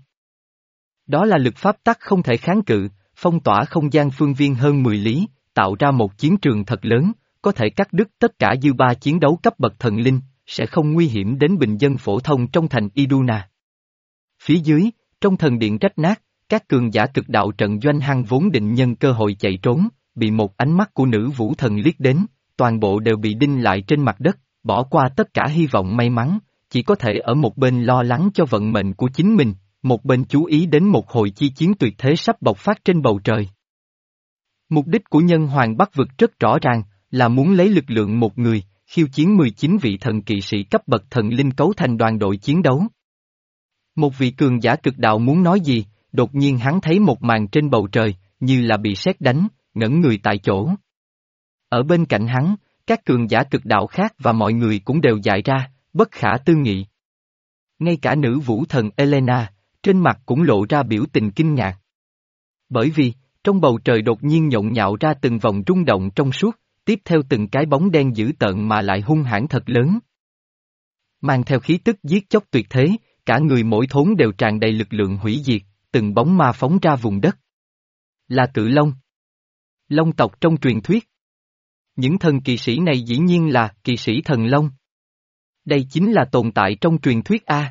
Speaker 1: Đó là lực pháp tắc không thể kháng cự, phong tỏa không gian phương viên hơn mười lý, tạo ra một chiến trường thật lớn, có thể cắt đứt tất cả dư ba chiến đấu cấp bậc thần linh, sẽ không nguy hiểm đến bình dân phổ thông trong thành Iduna. Phía dưới, trong thần điện rách nát, các cường giả cực đạo trận doanh hăng vốn định nhân cơ hội chạy trốn, bị một ánh mắt của nữ vũ thần liếc đến, toàn bộ đều bị đinh lại trên mặt đất, bỏ qua tất cả hy vọng may mắn, chỉ có thể ở một bên lo lắng cho vận mệnh của chính mình, một bên chú ý đến một hồi chi chiến tuyệt thế sắp bộc phát trên bầu trời. Mục đích của nhân hoàng Bắc vực rất rõ ràng, là muốn lấy lực lượng một người, khiêu chiến mười chín vị thần kỵ sĩ cấp bậc thần linh cấu thành đoàn đội chiến đấu. Một vị cường giả cực đạo muốn nói gì, đột nhiên hắn thấy một màn trên bầu trời, như là bị sét đánh, ngẩn người tại chỗ. Ở bên cạnh hắn, các cường giả cực đạo khác và mọi người cũng đều dại ra, bất khả tư nghị. Ngay cả nữ vũ thần Elena, trên mặt cũng lộ ra biểu tình kinh ngạc. Bởi vì, trong bầu trời đột nhiên nhộn nhạo ra từng vòng rung động trong suốt, tiếp theo từng cái bóng đen dữ tợn mà lại hung hãn thật lớn. Mang theo khí tức giết chóc tuyệt thế, cả người mỗi thốn đều tràn đầy lực lượng hủy diệt, từng bóng ma phóng ra vùng đất. Là Cự Long. Long tộc trong truyền thuyết. Những thần kỵ sĩ này dĩ nhiên là kỵ sĩ thần Long. Đây chính là tồn tại trong truyền thuyết A.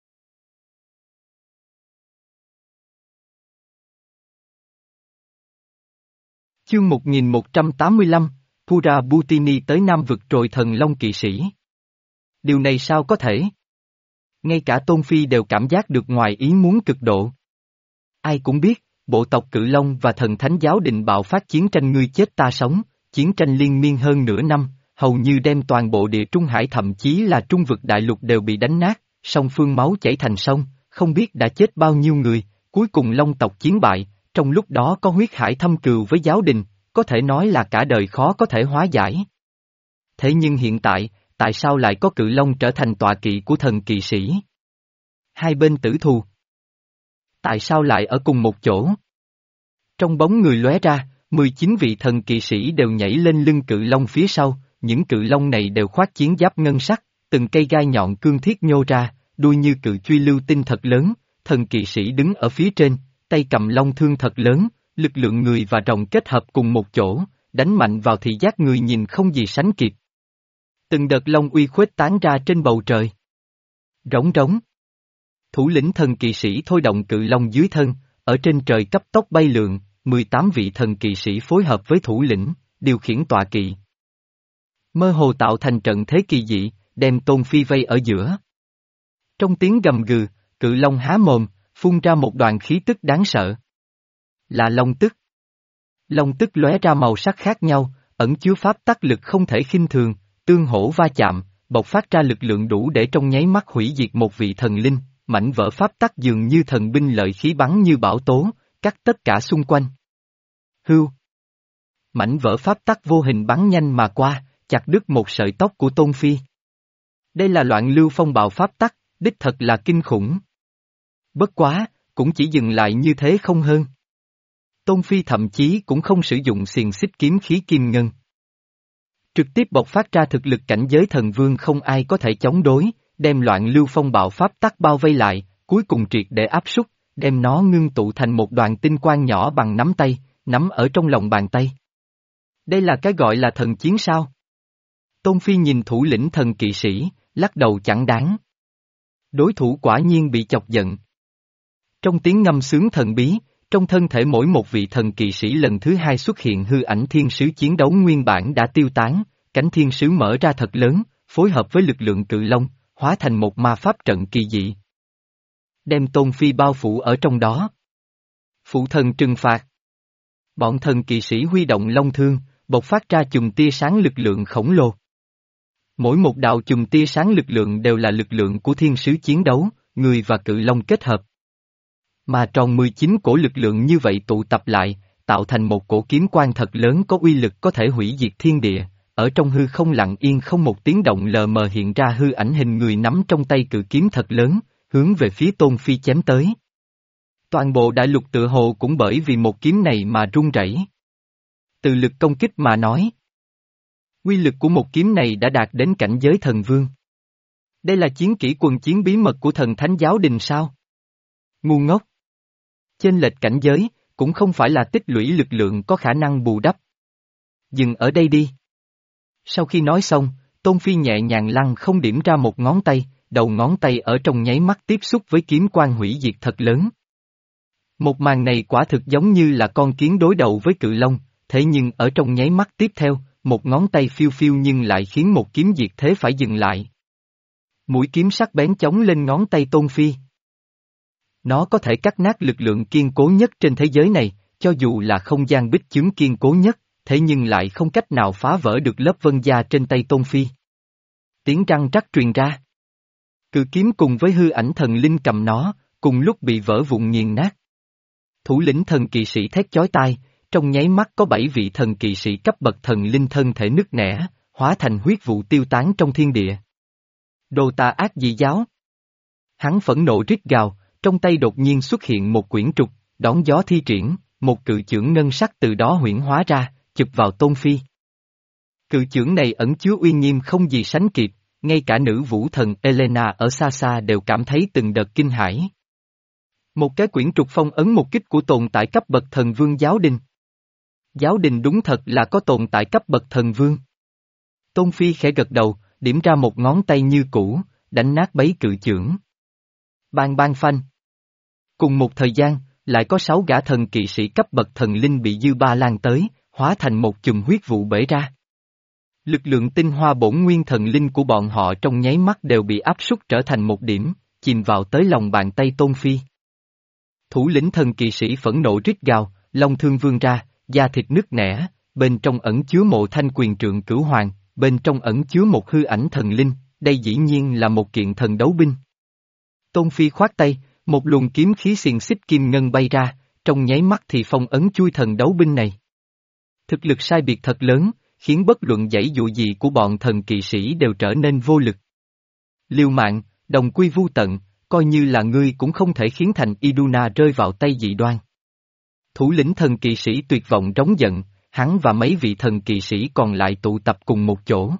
Speaker 1: Chương một nghìn một trăm tám mươi lăm, Pura Butini tới Nam vực rồi thần Long kỵ sĩ. Điều này sao có thể? Ngay cả Tôn Phi đều cảm giác được ngoài ý muốn cực độ. Ai cũng biết, bộ tộc Cự Long và thần thánh giáo định bạo phát chiến tranh ngươi chết ta sống, chiến tranh liên miên hơn nửa năm, hầu như đem toàn bộ địa Trung Hải thậm chí là Trung vực đại lục đều bị đánh nát, song phương máu chảy thành sông, không biết đã chết bao nhiêu người, cuối cùng Long tộc chiến bại, trong lúc đó có huyết hải thâm cừu với giáo đình, có thể nói là cả đời khó có thể hóa giải. Thế nhưng hiện tại, tại sao lại có Cự Long trở thành tọa kỵ của thần kỵ sĩ? Hai bên tử thù. Tại sao lại ở cùng một chỗ? Trong bóng người lóe ra, mười chín vị thần kỵ sĩ đều nhảy lên lưng Cự Long phía sau, những Cự Long này đều khoác chiến giáp ngân sắc, từng cây gai nhọn cương thiết nhô ra, đuôi như cự truy lưu tinh thật lớn, thần kỵ sĩ đứng ở phía trên, tay cầm long thương thật lớn, lực lượng người và rồng kết hợp cùng một chỗ, đánh mạnh vào thị giác người nhìn không gì sánh kịp. Từng đợt long uy khuếch tán ra trên bầu trời. Rống rống. Thủ lĩnh thần kỵ sĩ thôi động Cự Long dưới thân, ở trên trời cấp tốc bay lượn, mười tám vị thần kỵ sĩ phối hợp với thủ lĩnh, điều khiển tọa kỵ. Mơ hồ tạo thành trận thế kỳ dị, đem Tôn Phi vây ở giữa. Trong tiếng gầm gừ, Cự Long há mồm, phun ra một đoàn khí tức đáng sợ. Là Long tức. Long tức lóe ra màu sắc khác nhau, ẩn chứa pháp tắc lực không thể khinh thường, tương hỗ va chạm, bộc phát ra lực lượng đủ để trong nháy mắt hủy diệt một vị thần linh, mảnh vỡ pháp tắc dường như thần binh lợi khí bắn như bão tố, cắt tất cả xung quanh. Hưu. Mảnh vỡ pháp tắc vô hình bắn nhanh mà qua, chặt đứt một sợi tóc của Tôn Phi. Đây là loạn lưu phong bạo pháp tắc, đích thật là kinh khủng. Bất quá, cũng chỉ dừng lại như thế không hơn. Tôn Phi thậm chí cũng không sử dụng xiềng xích kiếm khí kim ngân. Trực tiếp bộc phát ra thực lực cảnh giới thần vương không ai có thể chống đối, đem loạn lưu phong bạo pháp tắc bao vây lại, cuối cùng triệt để áp súc, đem nó ngưng tụ thành một đoàn tinh quang nhỏ bằng nắm tay, nắm ở trong lòng bàn tay. Đây là cái gọi là thần chiến sao? Tôn Phi nhìn thủ lĩnh thần kỵ sĩ, lắc đầu chẳng đáng. Đối thủ quả nhiên bị chọc giận. Trong tiếng ngâm sướng thần bí, trong thân thể mỗi một vị thần kỵ sĩ lần thứ hai xuất hiện hư ảnh thiên sứ chiến đấu nguyên bản đã tiêu tán, cánh thiên sứ mở ra thật lớn, phối hợp với lực lượng cự long, hóa thành một ma pháp trận kỳ dị. Đem Tôn Phi bao phủ ở trong đó. Phụ thần trừng phạt. Bọn thần kỵ sĩ huy động long thương, bộc phát ra chùm tia sáng lực lượng khổng lồ. Mỗi một đạo chùm tia sáng lực lượng đều là lực lượng của thiên sứ chiến đấu, người và cự long kết hợp. Mà tròn mười chín cổ lực lượng như vậy tụ tập lại, tạo thành một cổ kiếm quang thật lớn có uy lực có thể hủy diệt thiên địa, ở trong hư không lặng yên không một tiếng động lờ mờ hiện ra hư ảnh hình người nắm trong tay cự kiếm thật lớn, hướng về phía Tôn Phi chém tới. Toàn bộ đại lục tựa hồ cũng bởi vì một kiếm này mà run rẩy. Từ lực công kích mà nói, uy lực của một kiếm này đã đạt đến cảnh giới thần vương. Đây là chiến kỹ quần chiến bí mật của thần thánh giáo đình sao? Ngu ngốc. Chênh lệch cảnh giới, cũng không phải là tích lũy lực lượng có khả năng bù đắp. Dừng ở đây đi. Sau khi nói xong, Tôn Phi nhẹ nhàng lăn không điểm ra một ngón tay, đầu ngón tay ở trong nháy mắt tiếp xúc với kiếm quang hủy diệt thật lớn. Một màn này quả thực giống như là con kiến đối đầu với cự long, thế nhưng ở trong nháy mắt tiếp theo, một ngón tay phiêu phiêu nhưng lại khiến một kiếm diệt thế phải dừng lại. Mũi kiếm sắc bén chống lên ngón tay Tôn Phi. Nó có thể cắt nát lực lượng kiên cố nhất trên thế giới này, cho dù là không gian bích chứng kiên cố nhất, thế nhưng lại không cách nào phá vỡ được lớp vân da trên tay Tôn Phi. Tiếng răng rắc truyền ra. Cự kiếm cùng với hư ảnh thần linh cầm nó, cùng lúc bị vỡ vụn nghiền nát. Thủ lĩnh thần kỵ sĩ thét chói tai, trong nháy mắt có bảy vị thần kỵ sĩ cấp bậc thần linh thân thể nứt nẻ, hóa thành huyết vụ tiêu tán trong thiên địa. Đồ tà ác dị giáo. Hắn phẫn nộ rít gào, trong tay đột nhiên xuất hiện một quyển trục, đón gió thi triển, một cự chưởng ngân sắc từ đó huyễn hóa ra, chụp vào Tôn Phi. Cự chưởng này ẩn chứa uy nghiêm không gì sánh kịp, ngay cả nữ vũ thần Elena ở xa xa đều cảm thấy từng đợt kinh hãi. Một cái quyển trục phong ấn một kích của tồn tại cấp bậc thần vương giáo đình. Giáo đình đúng thật là có tồn tại cấp bậc thần vương. Tôn Phi khẽ gật đầu, điểm ra một ngón tay như cũ, đánh nát bấy cự chưởng. Bang bang phanh. Cùng một thời gian, lại có sáu gã thần kỵ sĩ cấp bậc thần linh bị dư ba lan tới, hóa thành một chùm huyết vụ bể ra. Lực lượng tinh hoa bổn nguyên thần linh của bọn họ trong nháy mắt đều bị áp súc trở thành một điểm, chìm vào tới lòng bàn tay Tôn Phi. Thủ lĩnh thần kỵ sĩ phẫn nộ rít gào, long thương vươn ra, da thịt nứt nẻ, bên trong ẩn chứa mộ thanh quyền trượng cửu hoàng, bên trong ẩn chứa một hư ảnh thần linh, đây dĩ nhiên là một kiện thần đấu binh. Tôn Phi khoát tay, một luồng kiếm khí xiềng xích kim ngân bay ra, trong nháy mắt thì phong ấn chui thần đấu binh này. Thực lực sai biệt thật lớn, khiến bất luận dãy dụ gì của bọn thần kỵ sĩ đều trở nên vô lực. Liều mạng, đồng quy vu tận, coi như là ngươi cũng không thể khiến thành Iduna rơi vào tay dị đoan. Thủ lĩnh thần kỵ sĩ tuyệt vọng trống giận, hắn và mấy vị thần kỵ sĩ còn lại tụ tập cùng một chỗ.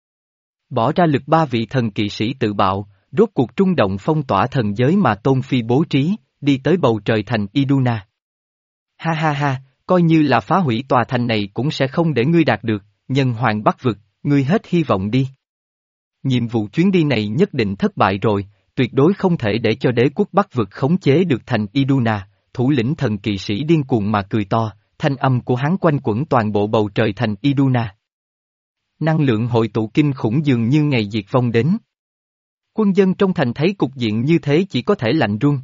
Speaker 1: Bỏ ra lực ba vị thần kỵ sĩ tự bạo, rốt cuộc trung động phong tỏa thần giới mà Tôn Phi bố trí, đi tới bầu trời thành Iduna. Ha ha ha, coi như là phá hủy tòa thành này cũng sẽ không để ngươi đạt được, nhân hoàng Bắc vực, ngươi hết hy vọng đi. Nhiệm vụ chuyến đi này nhất định thất bại rồi, tuyệt đối không thể để cho đế quốc Bắc vực khống chế được thành Iduna, thủ lĩnh thần kỵ sĩ điên cuồng mà cười to, thanh âm của hắn quanh quẩn toàn bộ bầu trời thành Iduna. Năng lượng hội tụ kinh khủng dường như ngày diệt vong đến. Quân dân trong thành thấy cục diện như thế chỉ có thể lạnh run.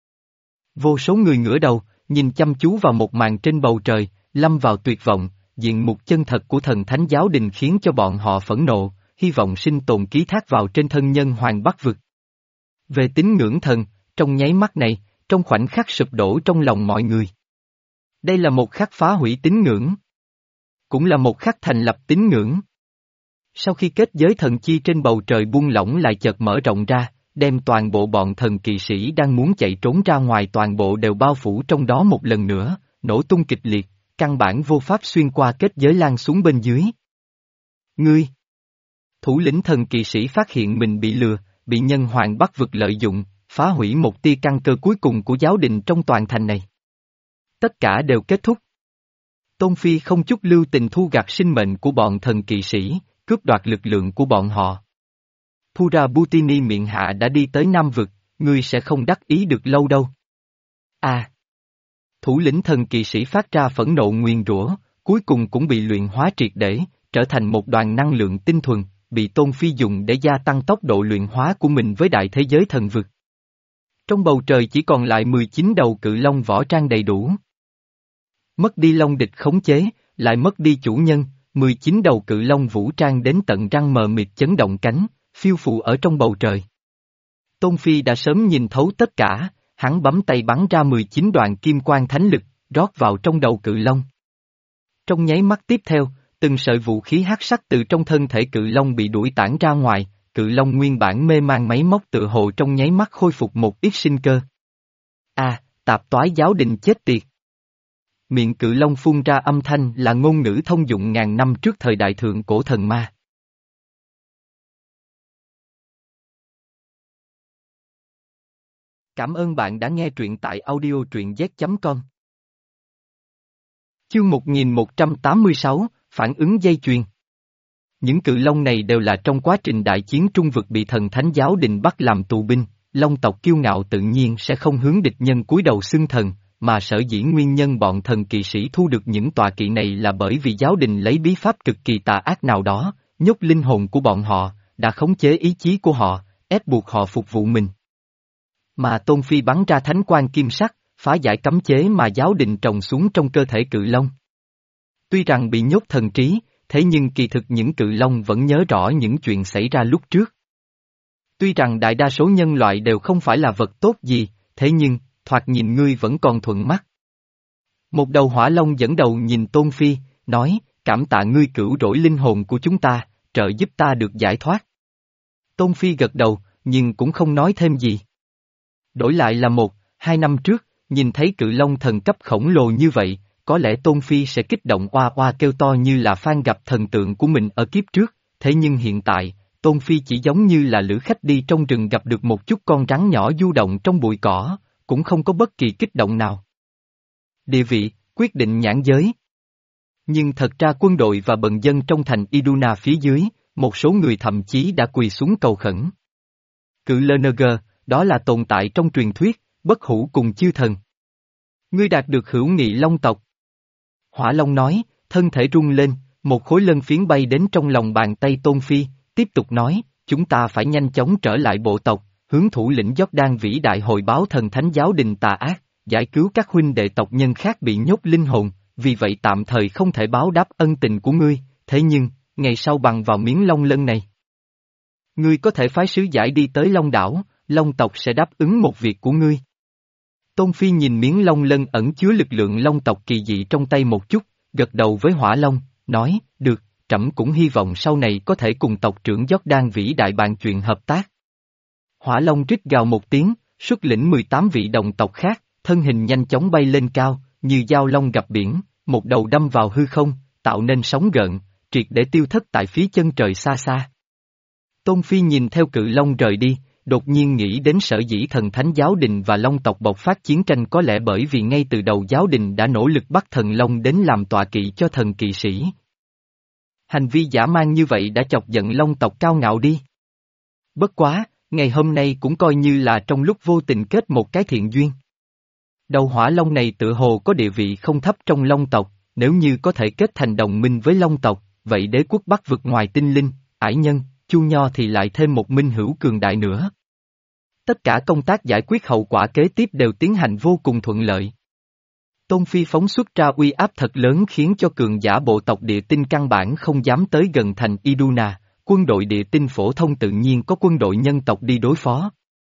Speaker 1: Vô số người ngửa đầu, nhìn chăm chú vào một màn trên bầu trời, lâm vào tuyệt vọng, diện mục chân thật của thần thánh giáo đình khiến cho bọn họ phẫn nộ, hy vọng sinh tồn ký thác vào trên thân nhân hoàng Bắc vực. Về tín ngưỡng thần, trong nháy mắt này, trong khoảnh khắc sụp đổ trong lòng mọi người. Đây là một khắc phá hủy tín ngưỡng. Cũng là một khắc thành lập tín ngưỡng. Sau khi kết giới thần chi trên bầu trời buông lỏng lại chợt mở rộng ra, đem toàn bộ bọn thần kỵ sĩ đang muốn chạy trốn ra ngoài toàn bộ đều bao phủ trong đó một lần nữa, nổ tung kịch liệt, căn bản vô pháp xuyên qua kết giới lan xuống bên dưới. Ngươi! Thủ lĩnh thần kỵ sĩ phát hiện mình bị lừa, bị nhân hoàng Bắc vực lợi dụng, phá hủy một tia căn cơ cuối cùng của giáo đình trong toàn thành này. Tất cả đều kết thúc. Tôn Phi không chút lưu tình thu gặt sinh mệnh của bọn thần kỵ sĩ, cướp đoạt lực lượng của bọn họ. Pura Butini miệng hạ đã đi tới Nam vực, ngươi sẽ không đắc ý được lâu đâu. À! Thủ lĩnh thần kỵ sĩ phát ra phẫn nộ nguyền rủa, cuối cùng cũng bị luyện hóa triệt để, trở thành một đoàn năng lượng tinh thuần, bị Tôn Phi dùng để gia tăng tốc độ luyện hóa của mình với đại thế giới thần vực. Trong bầu trời chỉ còn lại mười chín đầu cự long võ trang đầy đủ. Mất đi long địch khống chế, lại mất đi chủ nhân, mười chín đầu cự long vũ trang đến tận răng mờ mịt chấn động cánh, phiêu phù ở trong bầu trời. Tôn Phi đã sớm nhìn thấu tất cả, hắn bấm tay bắn ra mười chín đoạn kim quang thánh lực, rót vào trong đầu cự long. Trong nháy mắt tiếp theo, từng sợi vũ khí hắc sắc từ trong thân thể cự long bị đuổi tản ra ngoài, cự long nguyên bản mê man máy móc tự hồ trong nháy mắt khôi phục một ít sinh cơ. À, tạp toái giáo đình chết tiệt. Miệng cự long phun ra âm thanh là ngôn ngữ thông dụng ngàn năm trước thời đại thượng cổ thần ma. Cảm ơn bạn đã nghe truyện tại audio truyện z chấm com. Chương một nghìn một trăm tám mươi sáu, Phản ứng dây chuyền. Những cự long này đều là trong quá trình đại chiến trung vực bị thần thánh giáo đình bắt làm tù binh, long tộc kiêu ngạo tự nhiên sẽ không hướng địch nhân cúi đầu xưng thần, mà sở dĩ nguyên nhân bọn thần kỵ sĩ thu được những tọa kỵ này là bởi vì giáo đình lấy bí pháp cực kỳ tà ác nào đó, nhốt linh hồn của bọn họ, đã khống chế ý chí của họ, ép buộc họ phục vụ mình. Mà Tôn Phi bắn ra thánh quang kim sắc, phá giải cấm chế mà giáo đình trồng xuống trong cơ thể cự long. Tuy rằng bị nhốt thần trí, thế nhưng kỳ thực những cự long vẫn nhớ rõ những chuyện xảy ra lúc trước. Tuy rằng đại đa số nhân loại đều không phải là vật tốt gì, thế nhưng, thoạt nhìn ngươi vẫn còn thuận mắt. Một đầu hỏa long dẫn đầu nhìn Tôn Phi, nói, cảm tạ ngươi cửu rỗi linh hồn của chúng ta, trợ giúp ta được giải thoát. Tôn Phi gật đầu, nhưng cũng không nói thêm gì. Đổi lại là một, hai năm trước, nhìn thấy cự long thần cấp khổng lồ như vậy, có lẽ Tôn Phi sẽ kích động oa oa kêu to như là fan gặp thần tượng của mình ở kiếp trước, thế nhưng hiện tại, Tôn Phi chỉ giống như là lữ khách đi trong rừng gặp được một chút con rắn nhỏ du động trong bụi cỏ, cũng không có bất kỳ kích động nào. Địa vị, quyết định nhãn giới. Nhưng thật ra quân đội và bần dân trong thành Iduna phía dưới, một số người thậm chí đã quỳ xuống cầu khẩn. Cự lờ en giê, đó là tồn tại trong truyền thuyết, bất hủ cùng chư thần. Ngươi đạt được hữu nghị long tộc. Hỏa Long nói, thân thể rung lên, một khối lân phiến bay đến trong lòng bàn tay Tôn Phi, tiếp tục nói, chúng ta phải nhanh chóng trở lại bộ tộc, hướng thủ lĩnh Jordan vĩ đại hồi báo thần thánh giáo đình tà ác, giải cứu các huynh đệ tộc nhân khác bị nhốt linh hồn, vì vậy tạm thời không thể báo đáp ân tình của ngươi, thế nhưng, ngày sau bằng vào miếng long lân này. Ngươi có thể phái sứ giải đi tới Long đảo, Long tộc sẽ đáp ứng một việc của ngươi. Tôn Phi nhìn miếng long lân ẩn chứa lực lượng long tộc kỳ dị trong tay một chút, gật đầu với Hỏa Long, nói, được, trẫm cũng hy vọng sau này có thể cùng tộc trưởng Jordan vĩ đại bàn chuyện hợp tác. Hỏa Long rít gào một tiếng, xuất lĩnh mười tám vị đồng tộc khác, thân hình nhanh chóng bay lên cao, như dao long gặp biển, một đầu đâm vào hư không, tạo nên sóng gợn, triệt để tiêu thất tại phía chân trời xa xa. Tôn Phi nhìn theo cự long rời đi, đột nhiên nghĩ đến sở dĩ thần thánh giáo đình và long tộc bộc phát chiến tranh có lẽ bởi vì ngay từ đầu giáo đình đã nỗ lực bắt thần long đến làm tọa kỵ cho thần kỵ sĩ. Hành vi dã man như vậy đã chọc giận long tộc cao ngạo đi. Bất quá, ngày hôm nay cũng coi như là trong lúc vô tình kết một cái thiện duyên. Đầu hỏa long này tự hồ có địa vị không thấp trong long tộc, nếu như có thể kết thành đồng minh với long tộc, vậy đế quốc Bắc vực ngoài tinh linh, ải nhân, Chu Nho thì lại thêm một minh hữu cường đại nữa. Tất cả công tác giải quyết hậu quả kế tiếp đều tiến hành vô cùng thuận lợi. Tôn Phi phóng xuất ra uy áp thật lớn khiến cho cường giả bộ tộc địa tinh căn bản không dám tới gần thành Iduna, quân đội địa tinh phổ thông tự nhiên có quân đội nhân tộc đi đối phó.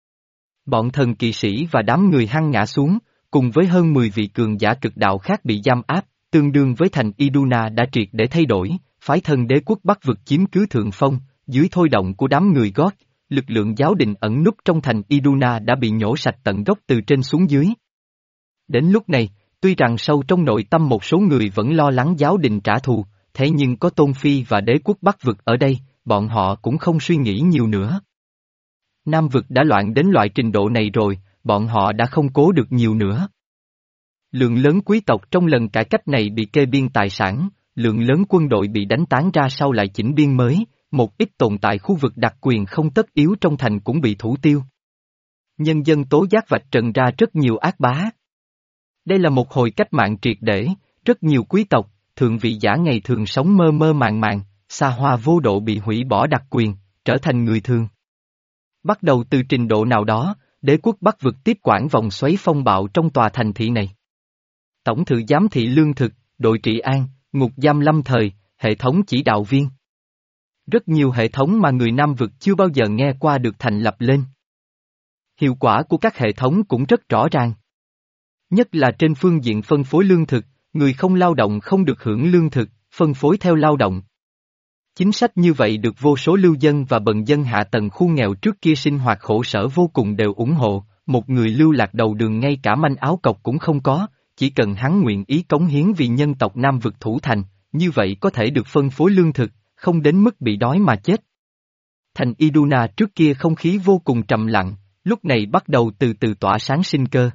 Speaker 1: Bọn thần kỵ sĩ và đám người hăng ngã xuống, cùng với hơn mười vị cường giả cực đạo khác bị giam áp, tương đương với thành Iduna đã triệt để thay đổi, phái thân đế quốc Bắc vực chiếm cứ thượng phong, dưới thôi động của đám người Goth, lực lượng giáo đình ẩn núp trong thành Iduna đã bị nhổ sạch tận gốc từ trên xuống dưới. Đến lúc này, tuy rằng sâu trong nội tâm một số người vẫn lo lắng giáo đình trả thù, thế nhưng có Tôn Phi và đế quốc Bắc vực ở đây, bọn họ cũng không suy nghĩ nhiều nữa. Nam vực đã loạn đến loại trình độ này rồi, bọn họ đã không cố được nhiều nữa. Lượng lớn quý tộc trong lần cải cách này bị kê biên tài sản, lượng lớn quân đội bị đánh tán ra sau lại chỉnh biên mới, một ít tồn tại khu vực đặc quyền không tất yếu trong thành cũng bị thủ tiêu. Nhân dân tố giác vạch trần ra rất nhiều ác bá. Đây là một hồi cách mạng triệt để, rất nhiều quý tộc, thượng vị giả ngày thường sống mơ mơ màng màng, xa hoa vô độ bị hủy bỏ đặc quyền, trở thành người thường. Bắt đầu từ trình độ nào đó, đế quốc Bắc vực tiếp quản vòng xoáy phong bạo trong tòa thành thị này. Tổng thự giám thị lương thực, đội trị an, ngục giam lâm thời, hệ thống chỉ đạo viên. Rất nhiều hệ thống mà người Nam vực chưa bao giờ nghe qua được thành lập lên. Hiệu quả của các hệ thống cũng rất rõ ràng. Nhất là trên phương diện phân phối lương thực, người không lao động không được hưởng lương thực, phân phối theo lao động. Chính sách như vậy được vô số lưu dân và bần dân hạ tầng khu nghèo trước kia sinh hoạt khổ sở vô cùng đều ủng hộ, một người lưu lạc đầu đường ngay cả manh áo cộc cũng không có, chỉ cần hắn nguyện ý cống hiến vì nhân tộc Nam vực thủ thành, như vậy có thể được phân phối lương thực, không đến mức bị đói mà chết. Thành Iduna trước kia không khí vô cùng trầm lặng, lúc này bắt đầu từ từ tỏa sáng sinh cơ.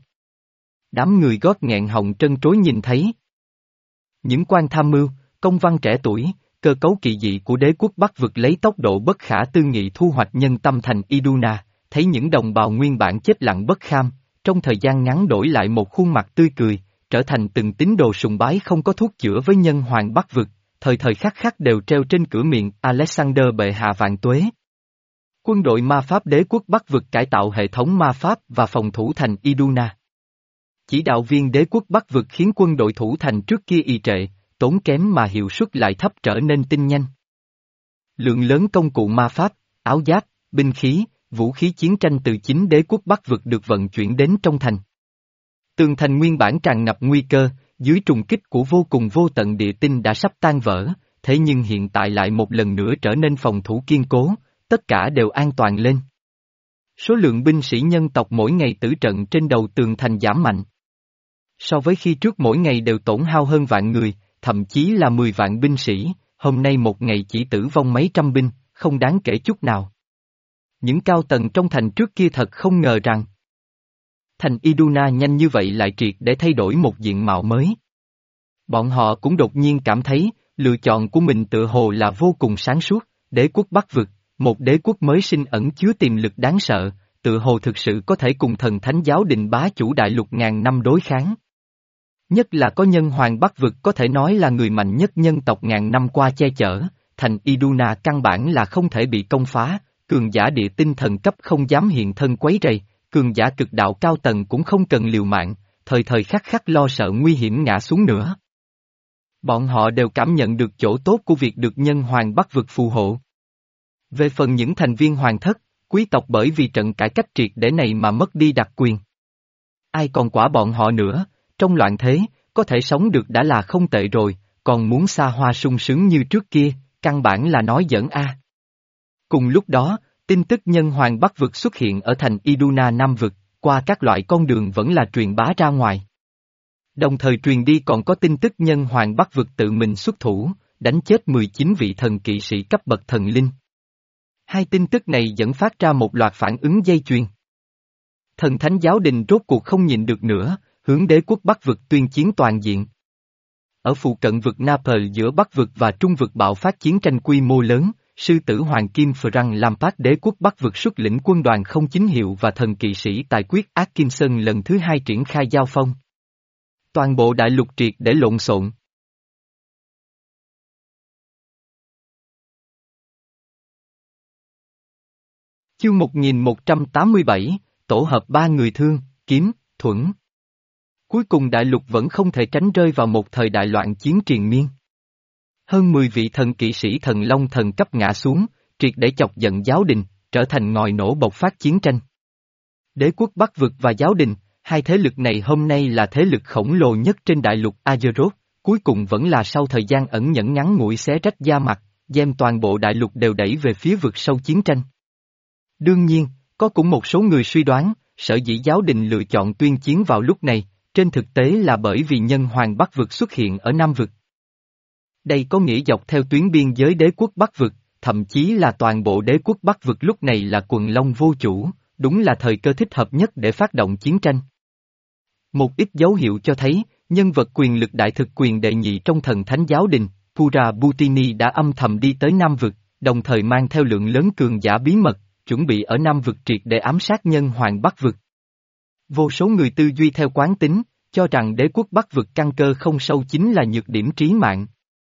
Speaker 1: Đám người gót nghẹn họng trân trối nhìn thấy. Những quan tham mưu, công văn trẻ tuổi, cơ cấu kỳ dị của đế quốc Bắc vực lấy tốc độ bất khả tư nghị thu hoạch nhân tâm thành Iduna, thấy những đồng bào nguyên bản chết lặng bất kham, trong thời gian ngắn đổi lại một khuôn mặt tươi cười, trở thành từng tín đồ sùng bái không có thuốc chữa với nhân hoàng Bắc vực, thời thời khắc khắc đều treo trên cửa miệng Alexander bệ hạ vạn tuế. Quân đội ma pháp đế quốc Bắc vực cải tạo hệ thống ma pháp và phòng thủ thành Iduna. Chỉ đạo viên đế quốc Bắc vực khiến quân đội thủ thành trước kia ì trệ, tốn kém mà hiệu suất lại thấp trở nên tinh nhanh. Lượng lớn công cụ ma pháp, áo giáp, binh khí, vũ khí chiến tranh từ chính đế quốc Bắc vực được vận chuyển đến trong thành. Tường thành nguyên bản tràn ngập nguy cơ, dưới trùng kích của vô cùng vô tận địa tinh đã sắp tan vỡ, thế nhưng hiện tại lại một lần nữa trở nên phòng thủ kiên cố, tất cả đều an toàn lên. Số lượng binh sĩ nhân tộc mỗi ngày tử trận trên đầu tường thành giảm mạnh. So với khi trước mỗi ngày đều tổn hao hơn vạn người, thậm chí là mười vạn binh sĩ, hôm nay một ngày chỉ tử vong mấy trăm binh, không đáng kể chút nào. Những cao tầng trong thành trước kia thật không ngờ rằng thành Iduna nhanh như vậy lại triệt để thay đổi một diện mạo mới. Bọn họ cũng đột nhiên cảm thấy, lựa chọn của mình tựa hồ là vô cùng sáng suốt, đế quốc Bắc vực, một đế quốc mới sinh ẩn chứa tiềm lực đáng sợ, tựa hồ thực sự có thể cùng thần thánh giáo đình bá chủ đại lục ngàn năm đối kháng. Nhất là có nhân hoàng Bắc vực có thể nói là người mạnh nhất nhân tộc ngàn năm qua che chở, thành Iduna căn bản là không thể bị công phá, cường giả địa tinh thần cấp không dám hiện thân quấy rầy, cường giả cực đạo cao tầng cũng không cần liều mạng, thời thời khắc khắc lo sợ nguy hiểm ngã xuống nữa. Bọn họ đều cảm nhận được chỗ tốt của việc được nhân hoàng Bắc vực phù hộ. Về phần những thành viên hoàng thất, quý tộc bởi vì trận cải cách triệt để này mà mất đi đặc quyền. Ai còn quả bọn họ nữa, trong loạn thế, có thể sống được đã là không tệ rồi, còn muốn xa hoa sung sướng như trước kia, căn bản là nói giỡn a. Cùng lúc đó, tin tức nhân hoàng Bắc vực xuất hiện ở thành Iduna Nam vực, qua các loại con đường vẫn là truyền bá ra ngoài. Đồng thời truyền đi còn có tin tức nhân hoàng Bắc vực tự mình xuất thủ, đánh chết mười chín vị thần kỵ sĩ cấp bậc thần linh. Hai tin tức này dẫn phát ra một loạt phản ứng dây chuyền. Thần thánh giáo đình rốt cuộc không nhịn được nữa, hướng đế quốc Bắc vực tuyên chiến toàn diện. Ở phụ cận vực Naples giữa Bắc vực và Trung vực bạo phát chiến tranh quy mô lớn, sư tử Hoàng Kim Frank Lampard đế quốc Bắc vực xuất lĩnh quân đoàn không chính hiệu và thần kỵ sĩ tài quyết Atkinson lần thứ hai triển khai giao phong. Toàn bộ đại lục triệt để lộn xộn. Chương một nghìn một trăm tám mươi bảy, tổ hợp ba người thương, kiếm, thuẫn. Cuối cùng đại lục vẫn không thể tránh rơi vào một thời đại loạn chiến triền miên. Hơn mười vị thần kỵ sĩ thần long thần cấp ngã xuống, triệt để chọc giận giáo đình, trở thành ngòi nổ bộc phát chiến tranh. Đế quốc Bắc vực và giáo đình, hai thế lực này hôm nay là thế lực khổng lồ nhất trên đại lục Azeroth, cuối cùng vẫn là sau thời gian ẩn nhẫn ngắn ngủi xé rách da mặt, đem toàn bộ đại lục đều đẩy về phía vực sâu chiến tranh. Đương nhiên, có cũng một số người suy đoán, sở dĩ giáo đình lựa chọn tuyên chiến vào lúc này, trên thực tế là bởi vì nhân hoàng Bắc vực xuất hiện ở Nam vực. Đây có nghĩa dọc theo tuyến biên giới đế quốc Bắc vực, thậm chí là toàn bộ đế quốc Bắc vực lúc này là quần long vô chủ, đúng là thời cơ thích hợp nhất để phát động chiến tranh. Một ít dấu hiệu cho thấy, nhân vật quyền lực đại thực quyền đệ nhị trong thần thánh giáo đình, Pura Butini đã âm thầm đi tới Nam vực, đồng thời mang theo lượng lớn cường giả bí mật, chuẩn bị ở Nam vực triệt để ám sát nhân hoàng Bắc vực. Vô số người tư duy theo quán tính, cho rằng đế quốc Bắc vực căn cơ không sâu chính là nhược điểm trí mạng.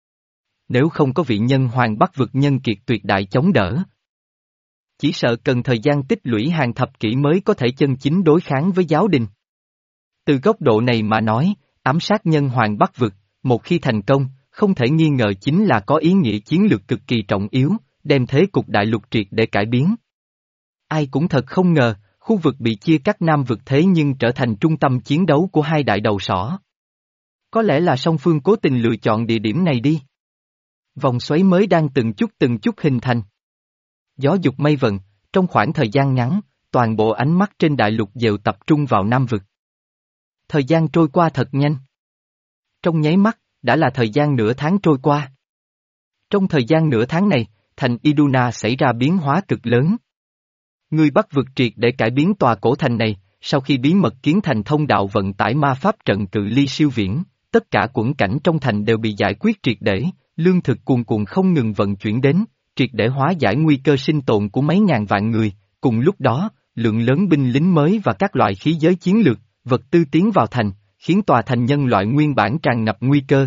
Speaker 1: Nếu không có vị nhân hoàng Bắc vực nhân kiệt tuyệt đại chống đỡ, chỉ sợ cần thời gian tích lũy hàng thập kỷ mới có thể chân chính đối kháng với giáo đình. Từ góc độ này mà nói, ám sát nhân hoàng Bắc vực, một khi thành công, không thể nghi ngờ chính là có ý nghĩa chiến lược cực kỳ trọng yếu, đem thế cục đại lục triệt để cải biến. Ai cũng thật không ngờ, khu vực bị chia cắt Nam vực thế nhưng trở thành trung tâm chiến đấu của hai đại đầu sỏ. Có lẽ là song phương cố tình lựa chọn địa điểm này đi. Vòng xoáy mới đang từng chút từng chút hình thành. Gió dục mây vần, trong khoảng thời gian ngắn, toàn bộ ánh mắt trên đại lục đều tập trung vào Nam vực. Thời gian trôi qua thật nhanh. Trong nháy mắt, đã là thời gian nửa tháng trôi qua. Trong thời gian nửa tháng này, thành Iduna xảy ra biến hóa cực lớn. Người Bắc vực triệt để cải biến tòa cổ thành này, sau khi bí mật kiến thành thông đạo vận tải ma pháp trận cự ly siêu viễn, tất cả quẫn cảnh trong thành đều bị giải quyết triệt để, lương thực cuồn cuộn không ngừng vận chuyển đến, triệt để hóa giải nguy cơ sinh tồn của mấy ngàn vạn người, cùng lúc đó, lượng lớn binh lính mới và các loại khí giới chiến lược, vật tư tiến vào thành, khiến tòa thành nhân loại nguyên bản tràn ngập nguy cơ.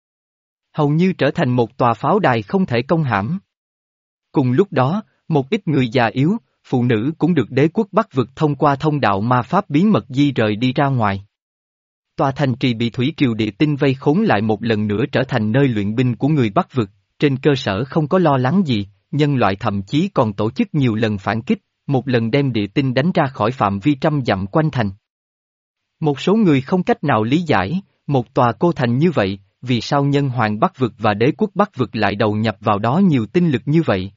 Speaker 1: Hầu như trở thành một tòa pháo đài không thể công hãm. Cùng lúc đó, một ít người già yếu, phụ nữ cũng được đế quốc Bắc vực thông qua thông đạo ma pháp bí mật di rời đi ra ngoài. Tòa thành trì bị thủy triều địa tinh vây khốn lại một lần nữa trở thành nơi luyện binh của người Bắc vực, trên cơ sở không có lo lắng gì, nhân loại thậm chí còn tổ chức nhiều lần phản kích, một lần đem địa tinh đánh ra khỏi phạm vi trăm dặm quanh thành. Một số người không cách nào lý giải, một tòa cô thành như vậy, vì sao nhân hoàng Bắc vực và đế quốc Bắc vực lại đầu nhập vào đó nhiều tinh lực như vậy?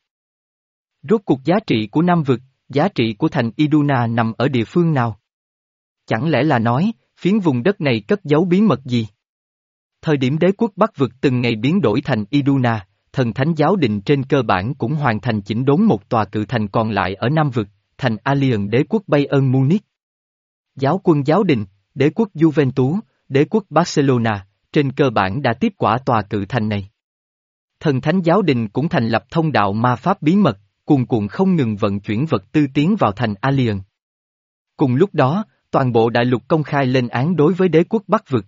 Speaker 1: Rốt cuộc giá trị của Nam vực, giá trị của thành Iduna nằm ở địa phương nào? Chẳng lẽ là nói, phiến vùng đất này cất giấu bí mật gì? Thời điểm đế quốc Bắc vực từng ngày biến đổi thành Iduna, thần thánh giáo đình trên cơ bản cũng hoàn thành chỉnh đốn một tòa cự thành còn lại ở Nam vực, thành Alliance đế quốc Bayern Munich. Giáo quân giáo đình, đế quốc Juventus, đế quốc Barcelona, trên cơ bản đã tiếp quả tòa cự thành này. Thần thánh giáo đình cũng thành lập thông đạo ma pháp bí mật, cuồn cuộn không ngừng vận chuyển vật tư tiến vào thành Alliance. Cùng lúc đó, toàn bộ đại lục công khai lên án đối với đế quốc Bắc vực.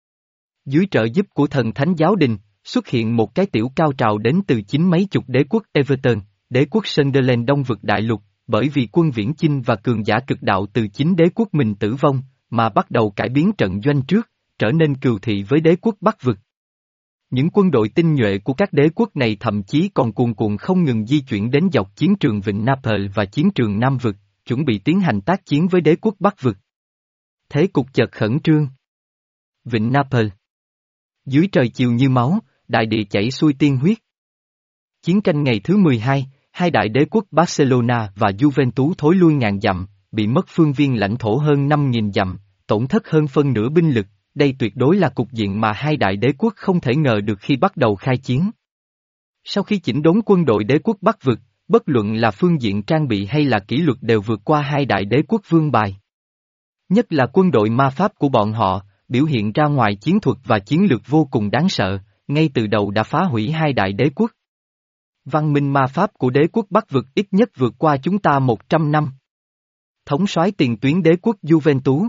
Speaker 1: Dưới trợ giúp của thần thánh giáo đình, xuất hiện một cái tiểu cao trào đến từ chính mấy chục đế quốc Everton, đế quốc Sunderland đông vực đại lục, bởi vì quân viễn chinh và cường giả cực đạo từ chính đế quốc mình tử vong, mà bắt đầu cải biến trận doanh trước, trở nên cừu thị với đế quốc Bắc vực. Những quân đội tinh nhuệ của các đế quốc này thậm chí còn cuồn cuộn không ngừng di chuyển đến dọc chiến trường Vịnh Naples và chiến trường Nam vực, chuẩn bị tiến hành tác chiến với đế quốc Bắc vực. Thế cục chợt khẩn trương. Vịnh Naples. Dưới trời chiều như máu, đại địa chảy xuôi tiên huyết. Chiến tranh ngày thứ mười hai, hai đại đế quốc Barcelona và Juventus thối lui ngàn dặm, bị mất phương viên lãnh thổ hơn năm nghìn dặm, tổn thất hơn phân nửa binh lực. Đây tuyệt đối là cục diện mà hai đại đế quốc không thể ngờ được khi bắt đầu khai chiến. Sau khi chỉnh đốn quân đội đế quốc Bắc vực, bất luận là phương diện trang bị hay là kỷ luật đều vượt qua hai đại đế quốc vương bài. Nhất là quân đội ma pháp của bọn họ, biểu hiện ra ngoài chiến thuật và chiến lược vô cùng đáng sợ, ngay từ đầu đã phá hủy hai đại đế quốc. Văn minh ma pháp của đế quốc Bắc vực ít nhất vượt qua chúng ta một trăm năm. Thống soái tiền tuyến đế quốc Juventus.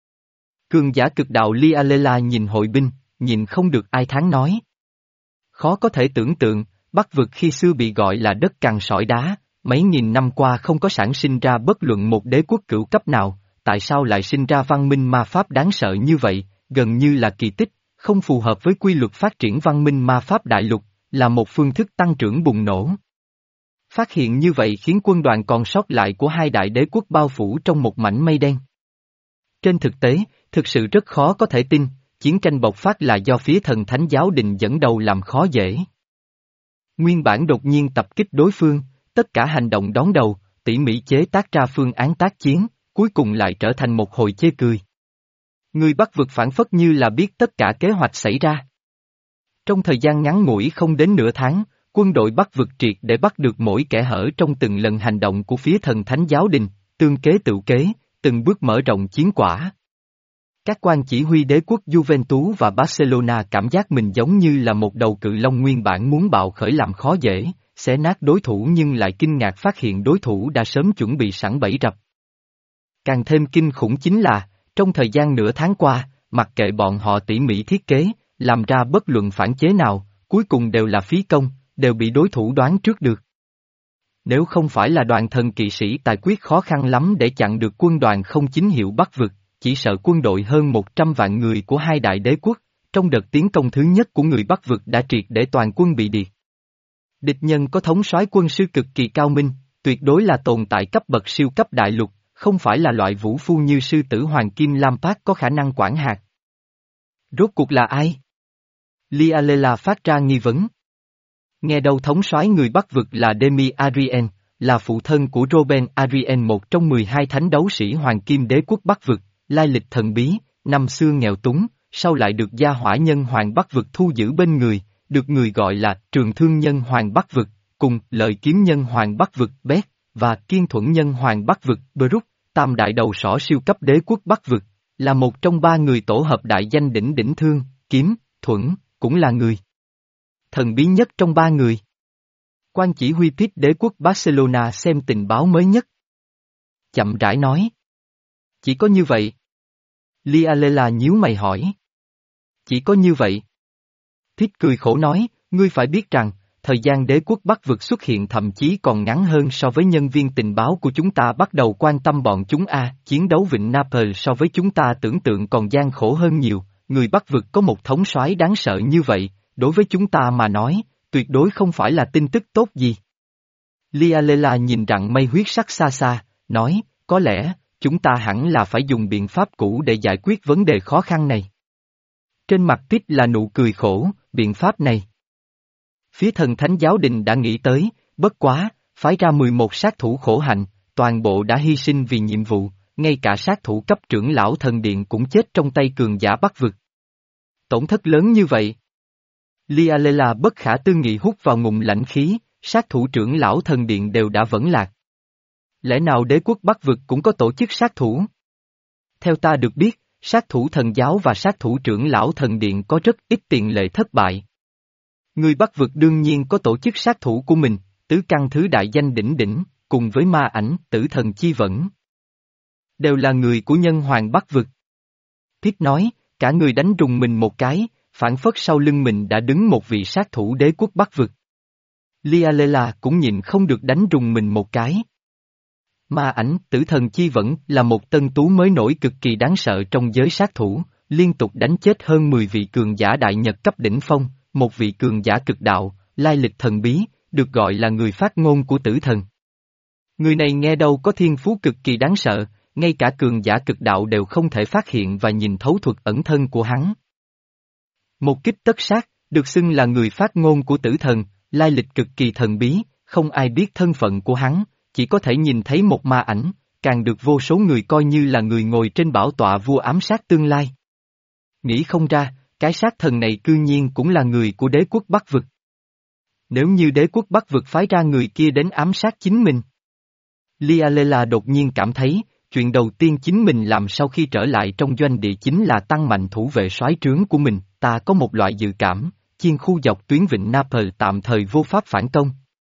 Speaker 1: Cường giả cực đạo Lialela nhìn hội binh, nhìn không được ai thán nói. Khó có thể tưởng tượng, Bắc vực khi xưa bị gọi là đất cằn sỏi đá, mấy nghìn năm qua không có sản sinh ra bất luận một đế quốc cửu cấp nào, tại sao lại sinh ra văn minh ma pháp đáng sợ như vậy, gần như là kỳ tích, không phù hợp với quy luật phát triển văn minh ma pháp đại lục, là một phương thức tăng trưởng bùng nổ. Phát hiện như vậy khiến quân đoàn còn sót lại của hai đại đế quốc bao phủ trong một mảnh mây đen. Trên thực tế, thực sự rất khó có thể tin, chiến tranh bộc phát là do phía thần thánh giáo đình dẫn đầu làm khó dễ. Nguyên bản đột nhiên tập kích đối phương, tất cả hành động đón đầu, tỉ mỉ chế tác ra phương án tác chiến, cuối cùng lại trở thành một hồi chê cười. Người Bắc vực phản phất như là biết tất cả kế hoạch xảy ra. Trong thời gian ngắn ngủi không đến nửa tháng, quân đội Bắc vực triệt để bắt được mỗi kẻ hở trong từng lần hành động của phía thần thánh giáo đình, tương kế tự kế, từng bước mở rộng chiến quả. Các quan chỉ huy đế quốc Juventus và Barcelona cảm giác mình giống như là một đầu cự long nguyên bản muốn bạo khởi làm khó dễ, xé nát đối thủ nhưng lại kinh ngạc phát hiện đối thủ đã sớm chuẩn bị sẵn bẫy rập. Càng thêm kinh khủng chính là, trong thời gian nửa tháng qua, mặc kệ bọn họ tỉ mỉ thiết kế, làm ra bất luận phản chế nào, cuối cùng đều là phí công, đều bị đối thủ đoán trước được. Nếu không phải là đoàn thần kỵ sĩ tài quyết khó khăn lắm để chặn được quân đoàn không chính hiệu Bắc vực, chỉ sợ quân đội hơn một trăm vạn người của hai đại đế quốc, trong đợt tiến công thứ nhất của người Bắc vực đã triệt để toàn quân bị diệt. Địch nhân có thống soái quân sư cực kỳ cao minh, tuyệt đối là tồn tại cấp bậc siêu cấp đại lục, không phải là loại vũ phu như sư tử Hoàng Kim Lam Phát có khả năng quản hạt. Rốt cuộc là ai? Lialela phát ra nghi vấn. Nghe đầu thống soái người Bắc vực là Demi Arien, là phụ thân của Robben Arien, một trong mười hai thánh đấu sĩ Hoàng Kim đế quốc Bắc vực, lai lịch thần bí, năm xưa nghèo túng, sau lại được gia hỏa nhân Hoàng Bắc vực thu giữ bên người, được người gọi là trường thương nhân Hoàng Bắc vực, cùng lợi kiếm nhân Hoàng Bắc vực Bét, và kiên thuẫn nhân Hoàng Bắc vực Brook, tam đại đầu sỏ siêu cấp đế quốc Bắc vực, là một trong ba người tổ hợp đại danh đỉnh đỉnh thương, kiếm, thuẫn, cũng là người thần bí nhất trong ba người. Quan chỉ huy tiếp đế quốc Barcelona xem tình báo mới nhất. Chậm rãi nói. Chỉ có như vậy. Lialela nhíu mày hỏi. Chỉ có như vậy. Thiết cười khổ nói, ngươi phải biết rằng, thời gian đế quốc Bắc vực xuất hiện thậm chí còn ngắn hơn so với nhân viên tình báo của chúng ta bắt đầu quan tâm bọn chúng a, chiến đấu Vịnh Naples so với chúng ta tưởng tượng còn gian khổ hơn nhiều, người Bắc vực có một thống soái đáng sợ như vậy, đối với chúng ta mà nói, tuyệt đối không phải là tin tức tốt gì. Lialela nhìn rặng mây huyết sắc xa xa, nói, có lẽ, chúng ta hẳn là phải dùng biện pháp cũ để giải quyết vấn đề khó khăn này. Trên mặt Tít là nụ cười khổ, biện pháp này. Phía thần thánh giáo đình đã nghĩ tới, bất quá, phái ra mười một sát thủ khổ hạnh, toàn bộ đã hy sinh vì nhiệm vụ, ngay cả sát thủ cấp trưởng lão thần điện cũng chết trong tay cường giả Bắc vực. Tổn thất lớn như vậy. Lialela bất khả tư nghị hút vào ngụm lãnh khí, sát thủ trưởng lão thần điện đều đã vẫn lạc. Lẽ nào đế quốc Bắc vực cũng có tổ chức sát thủ? Theo ta được biết, sát thủ thần giáo và sát thủ trưởng lão thần điện có rất ít tiền lệ thất bại. Người Bắc vực đương nhiên có tổ chức sát thủ của mình, tứ căn thứ đại danh đỉnh đỉnh, cùng với ma ảnh, tử thần chi vẫn. Đều là người của nhân hoàng Bắc vực. Thiết nói, cả người đánh rùng mình một cái, phản phất sau lưng mình đã đứng một vị sát thủ đế quốc Bắc vực. Lialela cũng nhìn không được đánh rùng mình một cái. Ma ảnh, tử thần chi vẫn là một tân tú mới nổi cực kỳ đáng sợ trong giới sát thủ, liên tục đánh chết hơn mười vị cường giả đại nhật cấp đỉnh phong, một vị cường giả cực đạo, lai lịch thần bí, được gọi là người phát ngôn của tử thần. Người này nghe đâu có thiên phú cực kỳ đáng sợ, ngay cả cường giả cực đạo đều không thể phát hiện và nhìn thấu thuật ẩn thân của hắn. Một kích tất sát, được xưng là người phát ngôn của tử thần, lai lịch cực kỳ thần bí, không ai biết thân phận của hắn, chỉ có thể nhìn thấy một ma ảnh, càng được vô số người coi như là người ngồi trên bảo tọa vua ám sát tương lai. Nghĩ không ra, cái sát thần này cư nhiên cũng là người của đế quốc Bắc vực. Nếu như đế quốc Bắc vực phái ra người kia đến ám sát chính mình. Lialela đột nhiên cảm thấy, chuyện đầu tiên chính mình làm sau khi trở lại trong doanh địa chính là tăng mạnh thủ vệ soái trướng của mình, ta có một loại dự cảm, chiên khu dọc tuyến vịnh Naples tạm thời vô pháp phản công.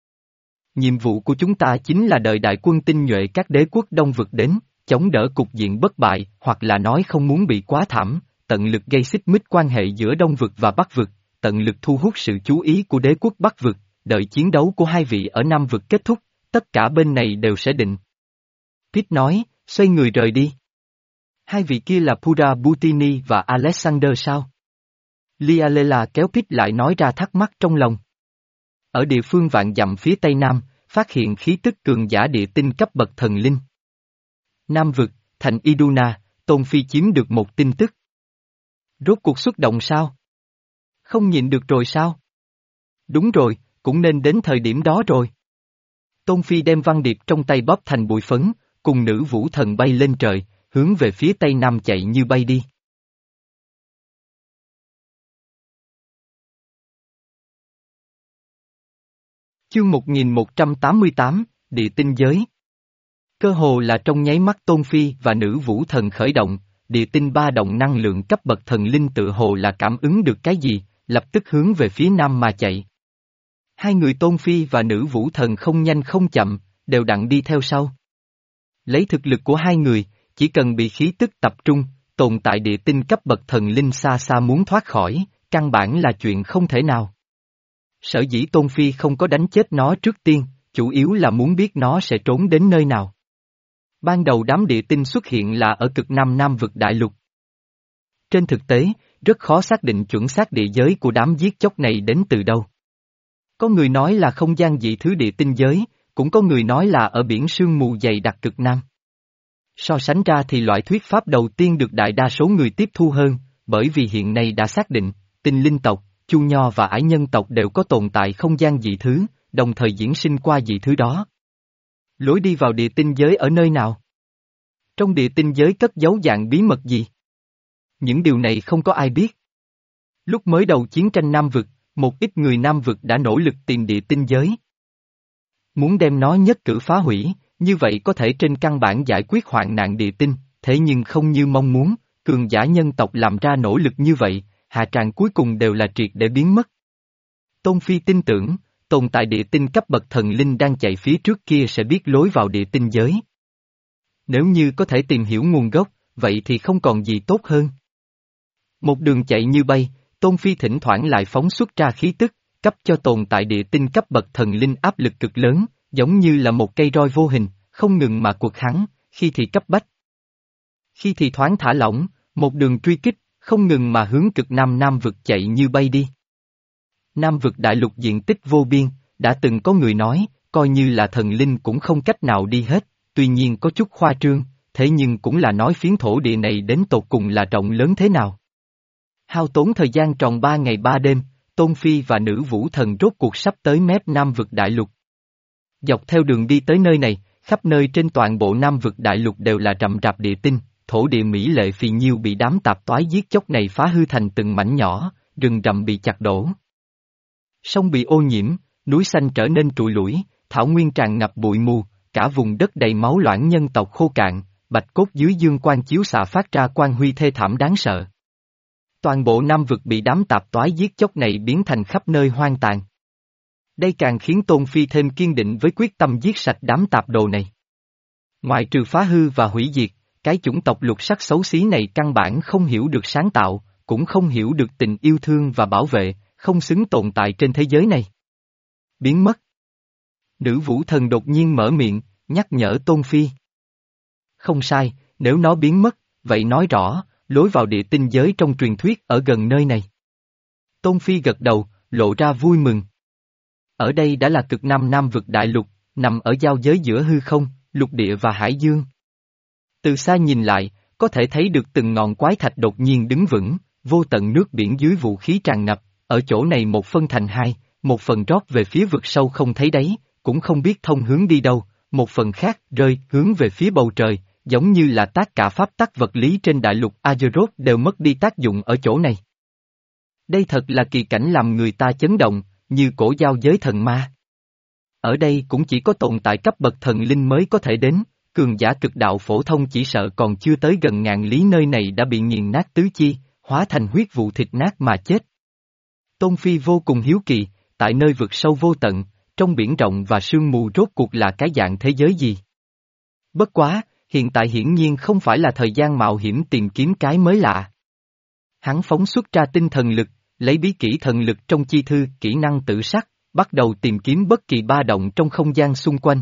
Speaker 1: Nhiệm vụ của chúng ta chính là đợi đại quân tinh nhuệ các đế quốc đông vực đến, chống đỡ cục diện bất bại, hoặc là nói không muốn bị quá thảm, tận lực gây xích mích quan hệ giữa đông vực và bắc vực, tận lực thu hút sự chú ý của đế quốc bắc vực, đợi chiến đấu của hai vị ở nam vực kết thúc, tất cả bên này đều sẽ định. Pete nói, xoay người rời đi. Hai vị kia là Pura Butini và Alexander sao? Lialela kéo Pete lại nói ra thắc mắc trong lòng. Ở địa phương vạn dặm phía tây nam, phát hiện khí tức cường giả địa tinh cấp bậc thần linh. Nam vực, thành Iduna, Tôn Phi chiếm được một tin tức. Rốt cuộc xuất động sao? Không nhịn được rồi sao? Đúng rồi, cũng nên đến thời điểm đó rồi. Tôn Phi đem văn điệp trong tay bóp thành bụi phấn, cùng nữ vũ thần bay lên trời, hướng về phía tây nam chạy như bay đi. Chương một nghìn một trăm tám mươi tám, Địa tinh giới. Cơ hồ là trong nháy mắt Tôn Phi và nữ vũ thần khởi động, địa tinh ba động năng lượng cấp bậc thần linh tự hồ là cảm ứng được cái gì, lập tức hướng về phía nam mà chạy. Hai người Tôn Phi và nữ vũ thần không nhanh không chậm, đều đặn đi theo sau. Lấy thực lực của hai người, chỉ cần bị khí tức tập trung, tồn tại địa tinh cấp bậc thần linh xa xa muốn thoát khỏi, căn bản là chuyện không thể nào. Sở dĩ Tôn Phi không có đánh chết nó trước tiên, chủ yếu là muốn biết nó sẽ trốn đến nơi nào. Ban đầu đám địa tinh xuất hiện là ở cực nam Nam vực đại lục. Trên thực tế, rất khó xác định chuẩn xác địa giới của đám giết chóc này đến từ đâu. Có người nói là không gian dị thứ địa tinh giới, cũng có người nói là ở biển sương mù dày đặc cực nam. So sánh ra thì loại thuyết pháp đầu tiên được đại đa số người tiếp thu hơn, bởi vì hiện nay đã xác định, tinh linh tộc, chu nho và ải nhân tộc đều có tồn tại không gian dị thứ, đồng thời diễn sinh qua dị thứ đó. Lối đi vào địa tinh giới ở nơi nào? Trong địa tinh giới cất giấu dạng bí mật gì? Những điều này không có ai biết. Lúc mới đầu chiến tranh Nam vực, một ít người Nam vực đã nỗ lực tìm địa tinh giới. Muốn đem nó nhất cử phá hủy, như vậy có thể trên căn bản giải quyết hoạn nạn địa tinh, thế nhưng không như mong muốn, cường giả nhân tộc làm ra nỗ lực như vậy, hạ tràng cuối cùng đều là triệt để biến mất. Tôn Phi tin tưởng, tồn tại địa tinh cấp bậc thần linh đang chạy phía trước kia sẽ biết lối vào địa tinh giới. Nếu như có thể tìm hiểu nguồn gốc, vậy thì không còn gì tốt hơn. Một đường chạy như bay, Tôn Phi thỉnh thoảng lại phóng xuất ra khí tức, cấp cho tồn tại địa tinh cấp bậc thần linh áp lực cực lớn, giống như là một cây roi vô hình, không ngừng mà quật hắn, khi thì cấp bách. Khi thì thoáng thả lỏng, một đường truy kích, không ngừng mà hướng cực nam Nam vực chạy như bay đi. Nam vực đại lục diện tích vô biên, đã từng có người nói, coi như là thần linh cũng không cách nào đi hết, tuy nhiên có chút khoa trương, thế nhưng cũng là nói phiến thổ địa này đến tột cùng là rộng lớn thế nào. Hao tốn thời gian tròn ba ngày ba đêm, Tôn Phi và nữ vũ thần rốt cuộc sắp tới mép Nam vực đại lục. Dọc theo đường đi tới nơi này, khắp nơi trên toàn bộ Nam vực đại lục đều là rậm rạp địa tinh, thổ địa mỹ lệ phì nhiêu bị đám tạp toái giết chóc này phá hư thành từng mảnh nhỏ, rừng rậm bị chặt đổ. Sông bị ô nhiễm, núi xanh trở nên trụi lủi, thảo nguyên tràn ngập bụi mù, cả vùng đất đầy máu loãng nhân tộc khô cạn, bạch cốt dưới dương quang chiếu xạ phát ra quang huy thê thảm đáng sợ. Toàn bộ Nam vực bị đám tạp toái giết chóc này biến thành khắp nơi hoang tàn. Đây càng khiến Tôn Phi thêm kiên định với quyết tâm giết sạch đám tạp đồ này. Ngoại trừ phá hư và hủy diệt, cái chủng tộc lục sắc xấu xí này căn bản không hiểu được sáng tạo, cũng không hiểu được tình yêu thương và bảo vệ, không xứng tồn tại trên thế giới này. Biến mất. Nữ vũ thần đột nhiên mở miệng, nhắc nhở Tôn Phi. Không sai, nếu nó biến mất, vậy nói rõ, lối vào địa tinh giới trong truyền thuyết ở gần nơi này. Tôn Phi gật đầu, lộ ra vui mừng. Ở đây đã là cực nam Nam vực đại lục, nằm ở giao giới giữa hư không, lục địa và hải dương. Từ xa nhìn lại, có thể thấy được từng ngọn quái thạch đột nhiên đứng vững, vô tận nước biển dưới vũ khí tràn ngập, ở chỗ này một phân thành hai, một phần rót về phía vực sâu không thấy đáy, cũng không biết thông hướng đi đâu, một phần khác rơi hướng về phía bầu trời, giống như là tất cả pháp tắc vật lý trên đại lục Azeroth đều mất đi tác dụng ở chỗ này. Đây thật là kỳ cảnh làm người ta chấn động, như cổ giao giới thần ma. Ở đây cũng chỉ có tồn tại cấp bậc thần linh mới có thể đến, cường giả cực đạo phổ thông chỉ sợ còn chưa tới gần ngàn lý nơi này đã bị nghiền nát tứ chi, hóa thành huyết vụ thịt nát mà chết. Tôn Phi vô cùng hiếu kỳ, tại nơi vực sâu vô tận, trong biển rộng và sương mù rốt cuộc là cái dạng thế giới gì? Bất quá, hiện tại hiển nhiên không phải là thời gian mạo hiểm tìm kiếm cái mới lạ. Hắn phóng xuất ra tinh thần lực, lấy bí kỹ thần lực trong chi thư kỹ năng tự sát, bắt đầu tìm kiếm bất kỳ ba động trong không gian xung quanh.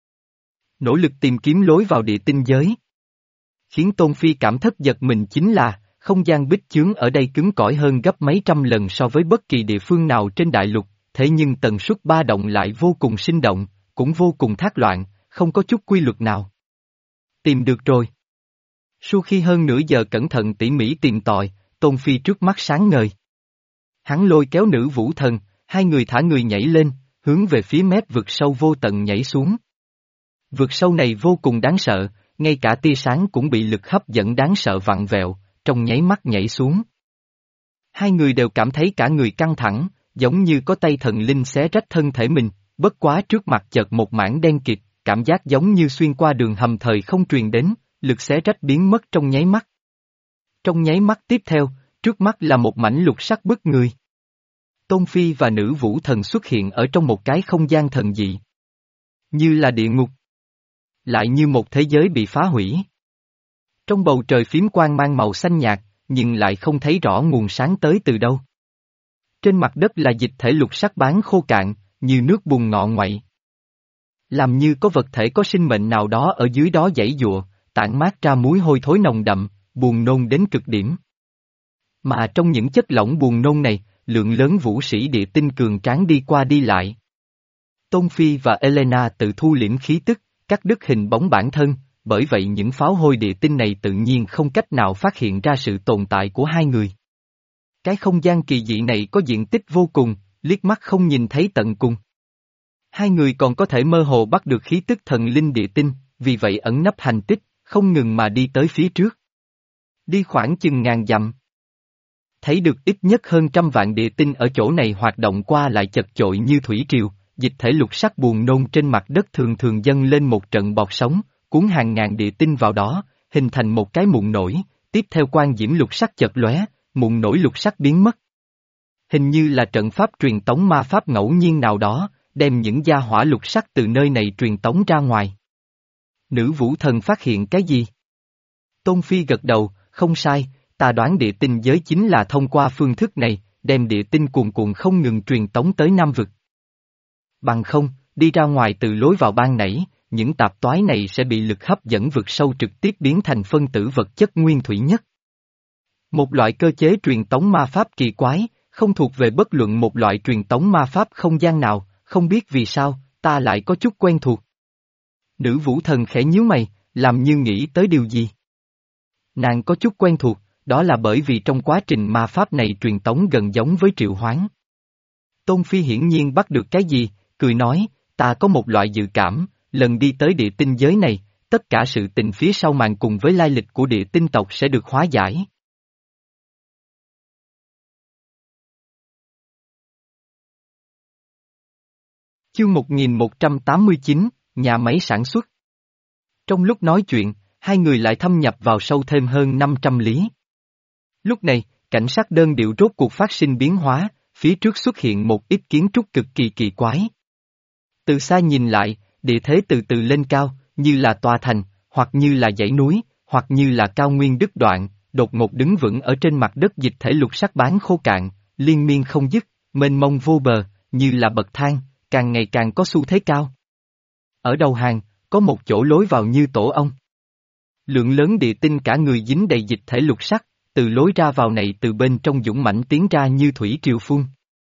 Speaker 1: Nỗ lực tìm kiếm lối vào địa tinh giới. Khiến Tôn Phi cảm thất giật mình chính là, không gian bích chướng ở đây cứng cỏi hơn gấp mấy trăm lần so với bất kỳ địa phương nào trên đại lục, thế nhưng tần suất ba động lại vô cùng sinh động, cũng vô cùng thác loạn, không có chút quy luật nào. Tìm được rồi. Sau khi hơn nửa giờ cẩn thận tỉ mỉ tìm tòi, Tôn Phi trước mắt sáng ngời. Hắn lôi kéo nữ vũ thần, hai người thả người nhảy lên, hướng về phía mép vực sâu vô tận nhảy xuống. Vực sâu này vô cùng đáng sợ, ngay cả tia sáng cũng bị lực hấp dẫn đáng sợ vặn vẹo, trong nháy mắt nhảy xuống. Hai người đều cảm thấy cả người căng thẳng, giống như có tay thần linh xé rách thân thể mình, bất quá trước mặt chợt một mảng đen kịt, cảm giác giống như xuyên qua đường hầm thời không truyền đến, lực xé rách biến mất trong nháy mắt. Trong nháy mắt tiếp theo, trước mắt là một mảnh lục sắc bức người. Tôn Phi và nữ vũ thần xuất hiện ở trong một cái không gian thần dị. Như là địa ngục. Lại như một thế giới bị phá hủy. Trong bầu trời phím quang mang màu xanh nhạt, nhưng lại không thấy rõ nguồn sáng tới từ đâu. Trên mặt đất là dịch thể lục sắc bán khô cạn, như nước bùn ngọ ngoại. Làm như có vật thể có sinh mệnh nào đó ở dưới đó giãy giụa, tản mát ra muối hôi thối nồng đậm, buồn nôn đến cực điểm. Mà trong những chất lỏng buồn nôn này, lượng lớn vũ sĩ địa tinh cường tráng đi qua đi lại. Tôn Phi và Elena tự thu liễm khí tức, cắt đứt hình bóng bản thân, bởi vậy những pháo hôi địa tinh này tự nhiên không cách nào phát hiện ra sự tồn tại của hai người. Cái không gian kỳ dị này có diện tích vô cùng, liếc mắt không nhìn thấy tận cùng. Hai người còn có thể mơ hồ bắt được khí tức thần linh địa tinh, vì vậy ẩn nấp hành tích, không ngừng mà đi tới phía trước. Đi khoảng chừng ngàn dặm. Thấy được ít nhất hơn trăm vạn địa tinh ở chỗ này hoạt động qua lại chật chội như thủy triều, dịch thể lục sắc buồn nôn trên mặt đất thường thường dâng lên một trận bọt sóng, cuốn hàng ngàn địa tinh vào đó, hình thành một cái mụn nổi, tiếp theo quang diễm lục sắc chợt lóe, mụn nổi lục sắc biến mất. Hình như là trận pháp truyền tống ma pháp ngẫu nhiên nào đó, đem những gia hỏa lục sắc từ nơi này truyền tống ra ngoài. Nữ vũ thần phát hiện cái gì? Tôn Phi gật đầu, không sai, ta đoán địa tinh giới chính là thông qua phương thức này, đem địa tinh cuồn cuộn không ngừng truyền tống tới Nam Vực. Bằng không, đi ra ngoài từ lối vào ban nãy, những tạp toái này sẽ bị lực hấp dẫn vực sâu trực tiếp biến thành phân tử vật chất nguyên thủy nhất. Một loại cơ chế truyền tống ma pháp kỳ quái, không thuộc về bất luận một loại truyền tống ma pháp không gian nào, không biết vì sao, ta lại có chút quen thuộc. Nữ vũ thần khẽ nhíu mày, làm như nghĩ tới điều gì. Nàng có chút quen thuộc, đó là bởi vì trong quá trình ma pháp này truyền tống gần giống với triệu hoán. Tôn Phi hiển nhiên bắt được cái gì, cười nói, ta có một loại dự cảm, lần đi tới địa tinh giới này, tất cả sự tình phía sau màn cùng với lai lịch của địa tinh tộc sẽ được hóa giải. Chương một nghìn một trăm tám mươi chín, nhà máy sản xuất. Trong lúc nói chuyện, hai người lại thâm nhập vào sâu thêm hơn năm trăm lý. Lúc này, cảnh sắc đơn điệu rốt cuộc phát sinh biến hóa, phía trước xuất hiện một ít kiến trúc cực kỳ kỳ quái. Từ xa nhìn lại, địa thế từ từ lên cao, như là tòa thành, hoặc như là dãy núi, hoặc như là cao nguyên đứt đoạn, đột ngột đứng vững ở trên mặt đất dịch thể lục sắc bán khô cạn, liên miên không dứt, mênh mông vô bờ, như là bậc thang, càng ngày càng có xu thế cao. Ở đầu hàng, có một chỗ lối vào như tổ ong. Lượng lớn địa tinh cả người dính đầy dịch thể lục sắc, từ lối ra vào này từ bên trong dũng mãnh tiến ra như thủy triều phun.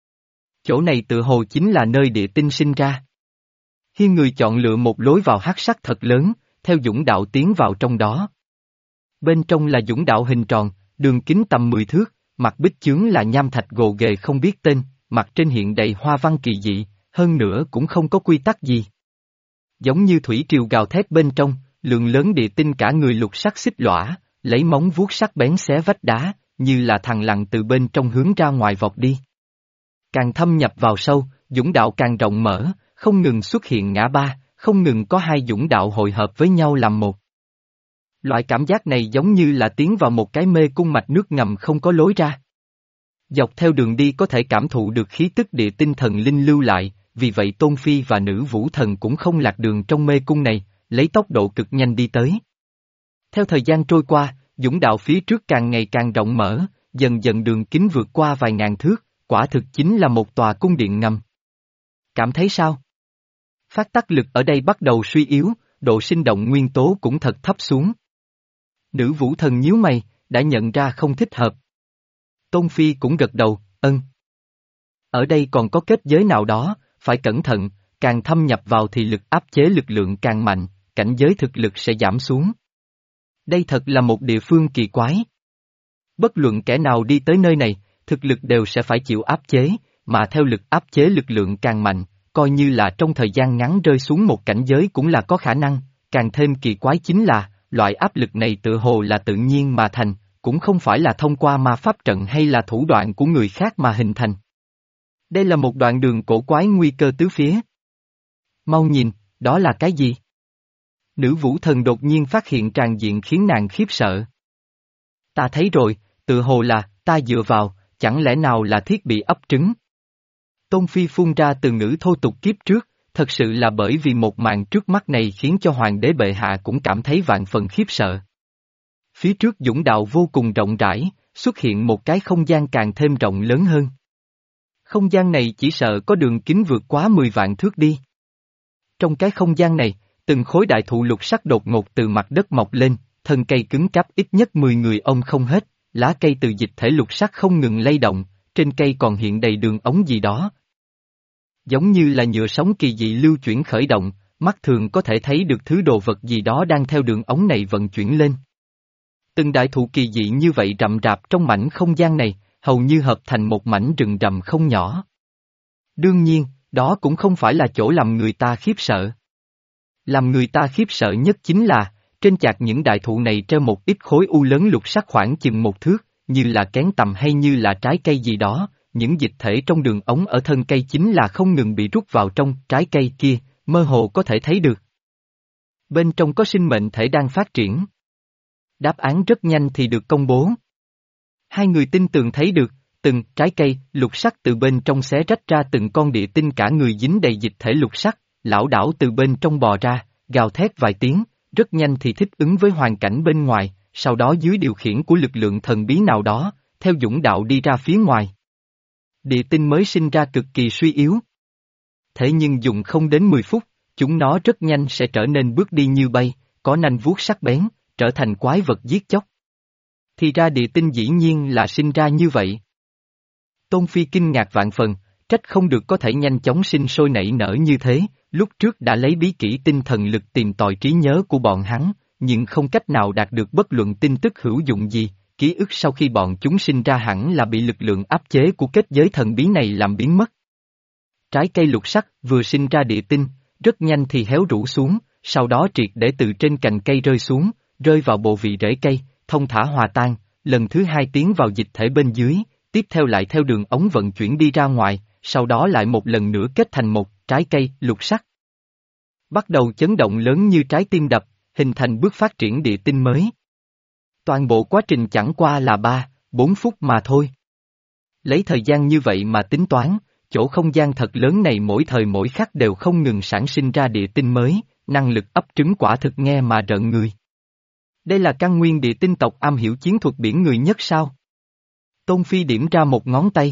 Speaker 1: Chỗ này tự hồ chính là nơi địa tinh sinh ra. Khi người chọn lựa một lối vào hắc sắc thật lớn, theo dũng đạo tiến vào trong đó. Bên trong là dũng đạo hình tròn, đường kính tầm mười thước, mặt bích chướng là nham thạch gồ ghề không biết tên, mặt trên hiện đầy hoa văn kỳ dị, hơn nữa cũng không có quy tắc gì. Giống như thủy triều gào thét bên trong, lượng lớn địa tinh cả người lục sắc xích lõa, lấy móng vuốt sắc bén xé vách đá, như là thằn lằn từ bên trong hướng ra ngoài vọt đi. Càng thâm nhập vào sâu, dũng đạo càng rộng mở, không ngừng xuất hiện ngã ba, không ngừng có hai dũng đạo hội hợp với nhau làm một. Loại cảm giác này giống như là tiến vào một cái mê cung mạch nước ngầm không có lối ra. Dọc theo đường đi có thể cảm thụ được khí tức địa tinh thần linh lưu lại, vì vậy Tôn Phi và nữ vũ thần cũng không lạc đường trong mê cung này, lấy tốc độ cực nhanh đi tới. Theo thời gian trôi qua, dũng đạo phía trước càng ngày càng rộng mở, dần dần đường kính vượt qua vài ngàn thước, quả thực chính là một tòa cung điện ngầm. Cảm thấy sao? Phát tắc lực ở đây bắt đầu suy yếu, độ sinh động nguyên tố cũng thật thấp xuống. Nữ vũ thần nhíu mày, đã nhận ra không thích hợp. Tôn Phi cũng gật đầu, ân. Ở đây còn có kết giới nào đó, phải cẩn thận, càng thâm nhập vào thì lực áp chế lực lượng càng mạnh, cảnh giới thực lực sẽ giảm xuống. Đây thật là một địa phương kỳ quái. Bất luận kẻ nào đi tới nơi này, thực lực đều sẽ phải chịu áp chế, mà theo lực áp chế lực lượng càng mạnh, coi như là trong thời gian ngắn rơi xuống một cảnh giới cũng là có khả năng, càng thêm kỳ quái chính là, loại áp lực này tự hồ là tự nhiên mà thành, cũng không phải là thông qua ma pháp trận hay là thủ đoạn của người khác mà hình thành. Đây là một đoạn đường cổ quái nguy cơ tứ phía. Mau nhìn, đó là cái gì? Nữ vũ thần đột nhiên phát hiện tràn diện khiến nàng khiếp sợ. Ta thấy rồi, tự hồ là, ta dựa vào, chẳng lẽ nào là thiết bị ấp trứng? Tôn Phi phun ra từ ngữ thô tục kiếp trước, thật sự là bởi vì một màn trước mắt này khiến cho hoàng đế bệ hạ cũng cảm thấy vạn phần khiếp sợ. Phía trước dũng đạo vô cùng rộng rãi, xuất hiện một cái không gian càng thêm rộng lớn hơn. Không gian này chỉ sợ có đường kính vượt quá mười vạn thước đi. Trong cái không gian này, từng khối đại thụ lục sắc đột ngột từ mặt đất mọc lên, thân cây cứng cáp ít nhất mười người ôm không hết, lá cây từ dịch thể lục sắc không ngừng lay động, trên cây còn hiện đầy đường ống gì đó. Giống như là nhựa sống kỳ dị lưu chuyển khởi động, mắt thường có thể thấy được thứ đồ vật gì đó đang theo đường ống này vận chuyển lên. Từng đại thụ kỳ dị như vậy rậm rạp trong mảnh không gian này, hầu như hợp thành một mảnh rừng rậm không nhỏ. Đương nhiên, đó cũng không phải là chỗ làm người ta khiếp sợ. Làm người ta khiếp sợ nhất chính là, trên chạc những đại thụ này treo một ít khối u lớn lục sắc khoảng chừng một thước, như là kén tầm hay như là trái cây gì đó, những dịch thể trong đường ống ở thân cây chính là không ngừng bị rút vào trong trái cây kia, mơ hồ có thể thấy được. Bên trong có sinh mệnh thể đang phát triển. Đáp án rất nhanh thì được công bố. Hai người tin tường thấy được, từng trái cây, lục sắc từ bên trong xé rách ra từng con địa tinh cả người dính đầy dịch thể lục sắc, lão đảo từ bên trong bò ra, gào thét vài tiếng, rất nhanh thì thích ứng với hoàn cảnh bên ngoài, sau đó dưới điều khiển của lực lượng thần bí nào đó, theo dũng đạo đi ra phía ngoài. Địa tinh mới sinh ra cực kỳ suy yếu. Thế nhưng dùng không đến mười phút, chúng nó rất nhanh sẽ trở nên bước đi như bay, có nanh vuốt sắc bén, trở thành quái vật giết chóc. Thì ra địa tinh dĩ nhiên là sinh ra như vậy. Tôn Phi kinh ngạc vạn phần, trách không được có thể nhanh chóng sinh sôi nảy nở như thế, lúc trước đã lấy bí kỹ tinh thần lực tìm tòi trí nhớ của bọn hắn, nhưng không cách nào đạt được bất luận tin tức hữu dụng gì, ký ức sau khi bọn chúng sinh ra hẳn là bị lực lượng áp chế của kết giới thần bí này làm biến mất. Trái cây lục sắc vừa sinh ra địa tinh, rất nhanh thì héo rũ xuống, sau đó triệt để từ trên cành cây rơi xuống, rơi vào bộ vị rễ cây, thông thả hòa tan, lần thứ hai tiến vào dịch thể bên dưới, tiếp theo lại theo đường ống vận chuyển đi ra ngoài, sau đó lại một lần nữa kết thành một trái cây lục sắc. Bắt đầu chấn động lớn như trái tim đập, hình thành bước phát triển địa tinh mới. Toàn bộ quá trình chẳng qua là ba, bốn phút mà thôi. Lấy thời gian như vậy mà tính toán, chỗ không gian thật lớn này mỗi thời mỗi khắc đều không ngừng sản sinh ra địa tinh mới, năng lực ấp trứng quả thực nghe mà rợn người. Đây là căn nguyên địa tinh tộc am hiểu chiến thuật biển người nhất sao? Tôn Phi điểm ra một ngón tay.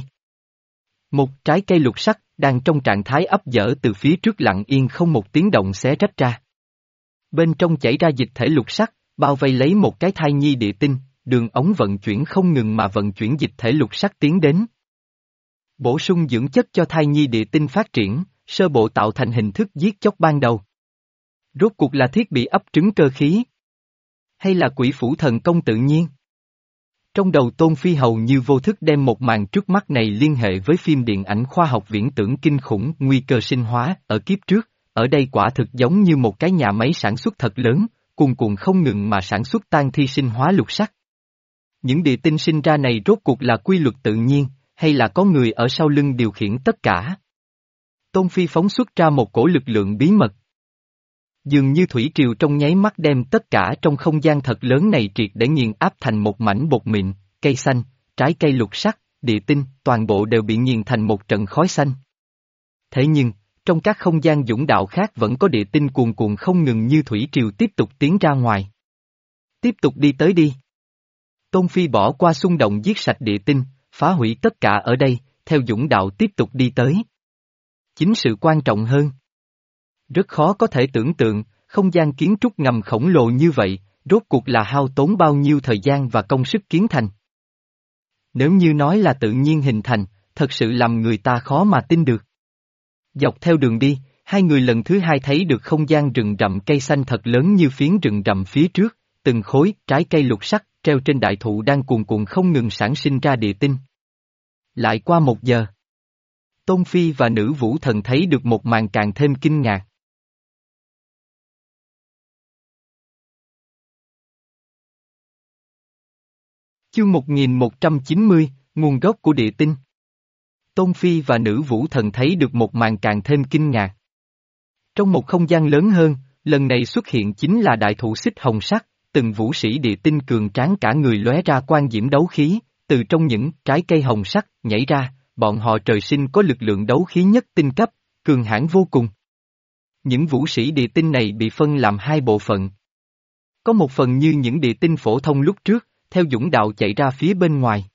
Speaker 1: Một trái cây lục sắc, đang trong trạng thái ấp dở từ phía trước lặng yên không một tiếng động xé rách ra. Bên trong chảy ra dịch thể lục sắc, bao vây lấy một cái thai nhi địa tinh, đường ống vận chuyển không ngừng mà vận chuyển dịch thể lục sắc tiến đến. Bổ sung dưỡng chất cho thai nhi địa tinh phát triển, sơ bộ tạo thành hình thức giết chóc ban đầu. Rốt cuộc là thiết bị ấp trứng cơ khí? Hay là quỷ phủ thần công tự nhiên? Trong đầu Tôn Phi hầu như vô thức đem một màn trước mắt này liên hệ với phim điện ảnh khoa học viễn tưởng kinh khủng nguy cơ sinh hóa ở kiếp trước, ở đây quả thực giống như một cái nhà máy sản xuất thật lớn, cuồn cuộn không ngừng mà sản xuất tan thi sinh hóa lục sắc. Những địa tinh sinh ra này rốt cuộc là quy luật tự nhiên, hay là có người ở sau lưng điều khiển tất cả? Tôn Phi phóng xuất ra một cổ lực lượng bí mật. Dường như thủy triều trong nháy mắt đem tất cả trong không gian thật lớn này triệt để nghiền áp thành một mảnh bột mịn, cây xanh, trái cây lục sắc, địa tinh, toàn bộ đều bị nghiền thành một trận khói xanh. Thế nhưng, trong các không gian dũng đạo khác vẫn có địa tinh cuồn cuộn không ngừng như thủy triều tiếp tục tiến ra ngoài. Tiếp tục đi tới đi. Tôn Phi bỏ qua xung động giết sạch địa tinh, phá hủy tất cả ở đây, theo dũng đạo tiếp tục đi tới. Chính sự quan trọng hơn. Rất khó có thể tưởng tượng, không gian kiến trúc ngầm khổng lồ như vậy, rốt cuộc là hao tốn bao nhiêu thời gian và công sức kiến thành. Nếu như nói là tự nhiên hình thành, thật sự làm người ta khó mà tin được. Dọc theo đường đi, hai người lần thứ hai thấy được không gian rừng rậm cây xanh thật lớn như phiến rừng rậm phía trước, từng khối trái cây lục sắc treo trên đại thụ đang cuồn cuộn không ngừng sản sinh ra địa tinh. Lại qua một giờ. Tôn Phi và nữ vũ thần thấy được một màn càng thêm kinh ngạc. Chương một nghìn một trăm chín mươi, nguồn gốc của địa tinh. Tôn Phi và nữ vũ thần thấy được một màn càng thêm kinh ngạc. Trong một không gian lớn hơn, lần này xuất hiện chính là đại thụ xích hồng sắc, từng vũ sĩ địa tinh cường tráng cả người lóe ra quang diễm đấu khí, từ trong những trái cây hồng sắc nhảy ra, bọn họ trời sinh có lực lượng đấu khí nhất tinh cấp, cường hãn vô cùng. Những vũ sĩ địa tinh này bị phân làm hai bộ phận. Có một phần như những địa tinh phổ thông lúc trước, theo dũng đạo chạy ra phía bên ngoài.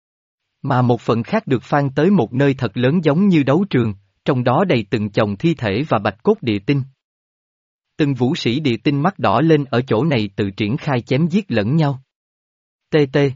Speaker 1: Mà một phần khác được phan tới một nơi thật lớn giống như đấu trường, trong đó đầy từng chồng thi thể và bạch cốt địa tinh. Từng vũ sĩ địa tinh mắt đỏ lên ở chỗ này tự triển khai chém giết lẫn nhau. tê tê.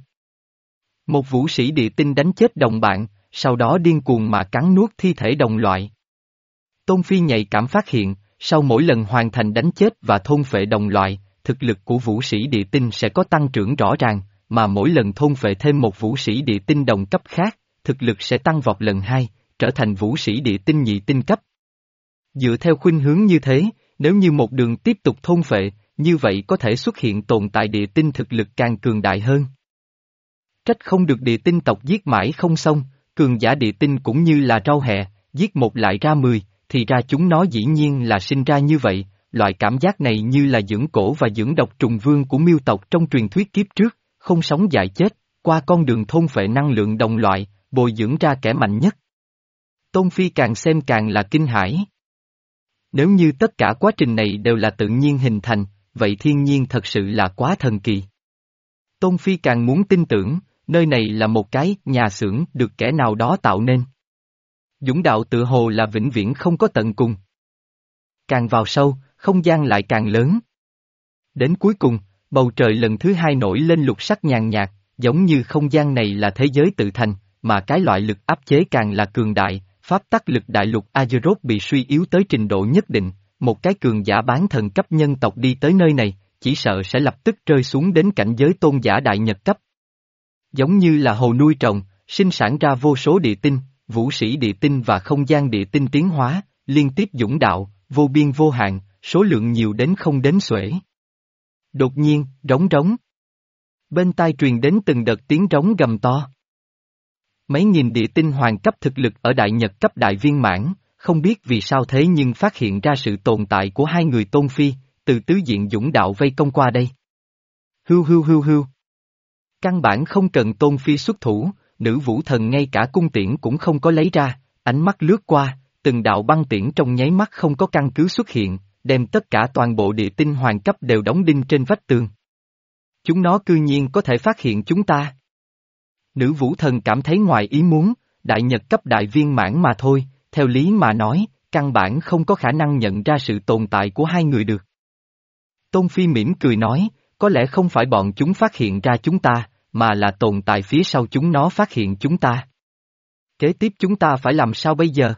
Speaker 1: Một vũ sĩ địa tinh đánh chết đồng bạn, sau đó điên cuồng mà cắn nuốt thi thể đồng loại. Tôn Phi nhạy cảm phát hiện, sau mỗi lần hoàn thành đánh chết và thôn phệ đồng loại, thực lực của vũ sĩ địa tinh sẽ có tăng trưởng rõ ràng, mà mỗi lần thôn phệ thêm một vũ sĩ địa tinh đồng cấp khác, thực lực sẽ tăng vọt lần hai, trở thành vũ sĩ địa tinh nhị tinh cấp. Dựa theo khuynh hướng như thế, nếu như một đường tiếp tục thôn phệ, như vậy có thể xuất hiện tồn tại địa tinh thực lực càng cường đại hơn. Trách không được địa tinh tộc giết mãi không xong, cường giả địa tinh cũng như là rau hẹ, giết một lại ra mười, thì ra chúng nó dĩ nhiên là sinh ra như vậy, loại cảm giác này như là dưỡng cổ và dưỡng độc trùng vương của miêu tộc trong truyền thuyết kiếp trước, không sống dại chết, qua con đường thôn phệ năng lượng đồng loại, bồi dưỡng ra kẻ mạnh nhất. Tôn Phi càng xem càng là kinh hãi. Nếu như tất cả quá trình này đều là tự nhiên hình thành, vậy thiên nhiên thật sự là quá thần kỳ. Tôn Phi càng muốn tin tưởng, nơi này là một cái nhà xưởng được kẻ nào đó tạo nên. Dũng đạo tự hồ là vĩnh viễn không có tận cùng. Càng vào sâu, không gian lại càng lớn. Đến cuối cùng, bầu trời lần thứ hai nổi lên lục sắc nhàn nhạt, giống như không gian này là thế giới tự thành, mà cái loại lực áp chế càng là cường đại, pháp tắc lực đại lục Azeroth bị suy yếu tới trình độ nhất định, một cái cường giả bán thần cấp nhân tộc đi tới nơi này, chỉ sợ sẽ lập tức rơi xuống đến cảnh giới tôn giả đại nhật cấp. Giống như là hồ nuôi trồng, sinh sản ra vô số địa tinh, vũ sĩ địa tinh và không gian địa tinh tiến hóa, liên tiếp dũng đạo, vô biên vô hạn, số lượng nhiều đến không đếm xuể. Đột nhiên, rống rống. Bên tai truyền đến từng đợt tiếng rống gầm to. Mấy nghìn địa tinh hoàng cấp thực lực ở đại nhật cấp đại viên mãn, không biết vì sao thế nhưng phát hiện ra sự tồn tại của hai người Tôn Phi, từ tứ diện dũng đạo vây công qua đây. Hưu hưu hưu hưu. Căn bản không cần Tôn Phi xuất thủ, nữ vũ thần ngay cả cung tiễn cũng không có lấy ra, ánh mắt lướt qua, từng đạo băng tiễn trong nháy mắt không có căn cứ xuất hiện, đem tất cả toàn bộ địa tinh hoàng cấp đều đóng đinh trên vách tường. Chúng nó cư nhiên có thể phát hiện chúng ta. Nữ vũ thần cảm thấy ngoài ý muốn, đại nhật cấp đại viên mãn mà thôi, theo lý mà nói, căn bản không có khả năng nhận ra sự tồn tại của hai người được. Tôn Phi mỉm cười nói, có lẽ không phải bọn chúng phát hiện ra chúng ta, mà là tồn tại phía sau chúng nó phát hiện chúng ta. Kế tiếp chúng ta phải làm sao bây giờ?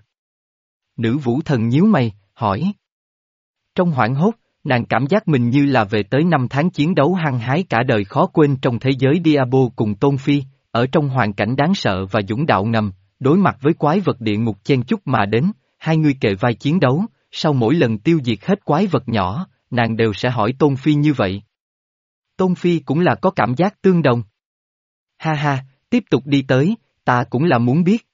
Speaker 1: Nữ vũ thần nhíu mày, hỏi. Trong hoảng hốt, nàng cảm giác mình như là về tới năm tháng chiến đấu hăng hái cả đời khó quên trong thế giới Diablo cùng Tôn Phi, ở trong hoàn cảnh đáng sợ và dũng đạo ngầm, đối mặt với quái vật địa ngục chen chúc mà đến, hai người kề vai chiến đấu, sau mỗi lần tiêu diệt hết quái vật nhỏ, nàng đều sẽ hỏi Tôn Phi như vậy. Tôn Phi cũng là có cảm giác tương đồng. Ha ha, tiếp tục đi tới, ta cũng là muốn biết.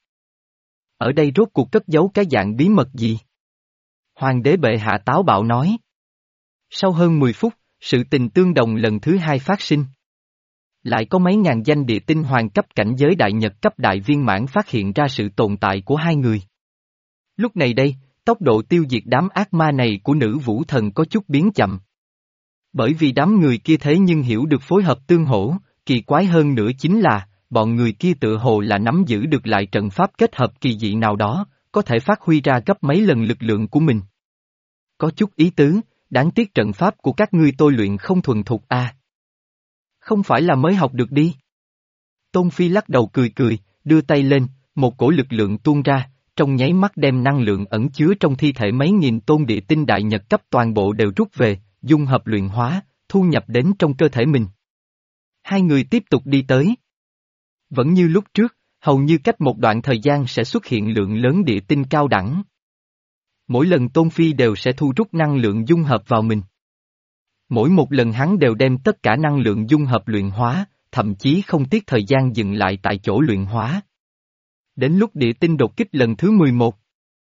Speaker 1: Ở đây rốt cuộc cất giấu cái dạng bí mật gì? Hoàng đế bệ hạ táo bạo nói. Sau hơn mười phút, sự tình tương đồng lần thứ hai phát sinh. Lại có mấy ngàn danh địa tinh hoàng cấp cảnh giới đại nhật cấp đại viên mãn phát hiện ra sự tồn tại của hai người. Lúc này đây, tốc độ tiêu diệt đám ác ma này của nữ vũ thần có chút biến chậm. Bởi vì đám người kia thế nhưng hiểu được phối hợp tương hỗ, kỳ quái hơn nữa chính là, bọn người kia tự hồ là nắm giữ được lại trận pháp kết hợp kỳ dị nào đó, có thể phát huy ra gấp mấy lần lực lượng của mình. Có chút ý tứ, đáng tiếc trận pháp của các ngươi tôi luyện không thuần thục a. À. Không phải là mới học được đi. Tôn Phi lắc đầu cười cười, đưa tay lên, một cổ lực lượng tuôn ra, trong nháy mắt đem năng lượng ẩn chứa trong thi thể mấy nghìn tôn địa tinh đại nhật cấp toàn bộ đều rút về, dung hợp luyện hóa, thu nhập đến trong cơ thể mình. Hai người tiếp tục đi tới. Vẫn như lúc trước, hầu như cách một đoạn thời gian sẽ xuất hiện lượng lớn địa tinh cao đẳng. Mỗi lần Tôn Phi đều sẽ thu rút năng lượng dung hợp vào mình. Mỗi một lần hắn đều đem tất cả năng lượng dung hợp luyện hóa, thậm chí không tiếc thời gian dừng lại tại chỗ luyện hóa. Đến lúc địa tinh đột kích lần thứ mười một,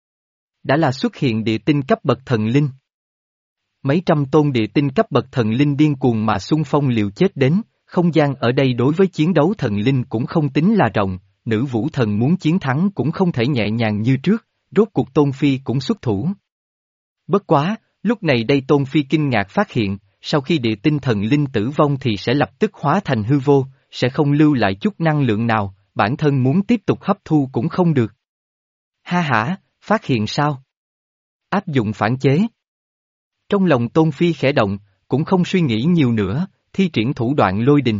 Speaker 1: đã là xuất hiện địa tinh cấp bậc thần linh. Mấy trăm tôn địa tinh cấp bậc thần linh điên cuồng mà xung phong liều chết đến, không gian ở đây đối với chiến đấu thần linh cũng không tính là rộng, nữ vũ thần muốn chiến thắng cũng không thể nhẹ nhàng như trước, rốt cuộc Tôn Phi cũng xuất thủ. Bất quá, lúc này đây Tôn Phi kinh ngạc phát hiện, sau khi địa tinh thần linh tử vong thì sẽ lập tức hóa thành hư vô, sẽ không lưu lại chút năng lượng nào, bản thân muốn tiếp tục hấp thu cũng không được. Ha hả, phát hiện sao? Áp dụng phản chế. Trong lòng Tôn Phi khẽ động, cũng không suy nghĩ nhiều nữa, thi triển thủ đoạn lôi đình.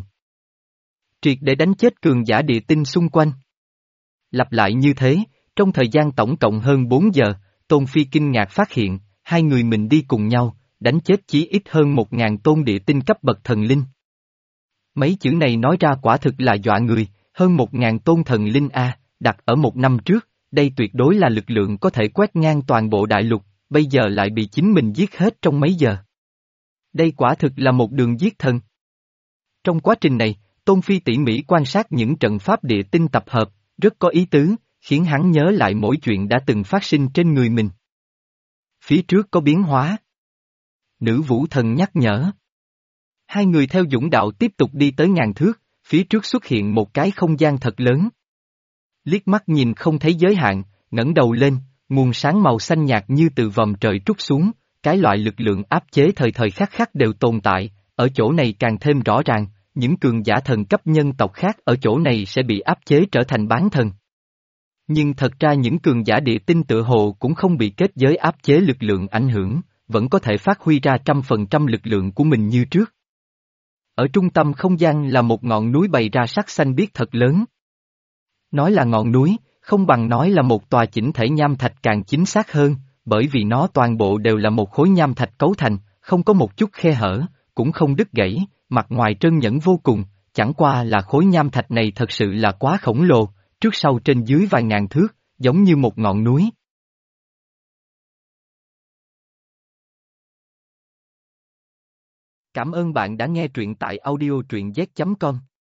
Speaker 1: Triệt để đánh chết cường giả địa tinh xung quanh. Lặp lại như thế, trong thời gian tổng cộng hơn bốn giờ, Tôn Phi kinh ngạc phát hiện, hai người mình đi cùng nhau, đánh chết chí ít hơn một ngàn tôn địa tinh cấp bậc thần linh. Mấy chữ này nói ra quả thực là dọa người, hơn một ngàn tôn thần linh A, đặt ở một năm trước, đây tuyệt đối là lực lượng có thể quét ngang toàn bộ đại lục, bây giờ lại bị chính mình giết hết trong mấy giờ. Đây quả thực là một đường giết thần. Trong quá trình này, Tôn Phi tỉ mỉ quan sát những trận pháp địa tinh tập hợp, rất có ý tứ, khiến hắn nhớ lại mỗi chuyện đã từng phát sinh trên người mình. Phía trước có biến hóa. Nữ vũ thần nhắc nhở. Hai người theo dũng đạo tiếp tục đi tới ngàn thước, phía trước xuất hiện một cái không gian thật lớn. Liếc mắt nhìn không thấy giới hạn, ngẩng đầu lên, nguồn sáng màu xanh nhạt như từ vòm trời trút xuống, cái loại lực lượng áp chế thời thời khắc khắc đều tồn tại, ở chỗ này càng thêm rõ ràng, những cường giả thần cấp nhân tộc khác ở chỗ này sẽ bị áp chế trở thành bán thần. Nhưng thật ra những cường giả địa tinh tự hồ cũng không bị kết giới áp chế lực lượng ảnh hưởng, vẫn có thể phát huy ra trăm phần trăm lực lượng của mình như trước. Ở trung tâm không gian là một ngọn núi bày ra sắc xanh biếc thật lớn. Nói là ngọn núi, không bằng nói là một tòa chỉnh thể nham thạch càng chính xác hơn, bởi vì nó toàn bộ đều là một khối nham thạch cấu thành, không có một chút khe hở, cũng không đứt gãy, mặt ngoài trơn nhẵn vô cùng, chẳng qua là khối nham thạch này thật sự là quá khổng lồ, trước sau trên dưới vài ngàn thước, giống như một ngọn núi. Cảm ơn bạn đã nghe truyện tại audio truyện z chấm com.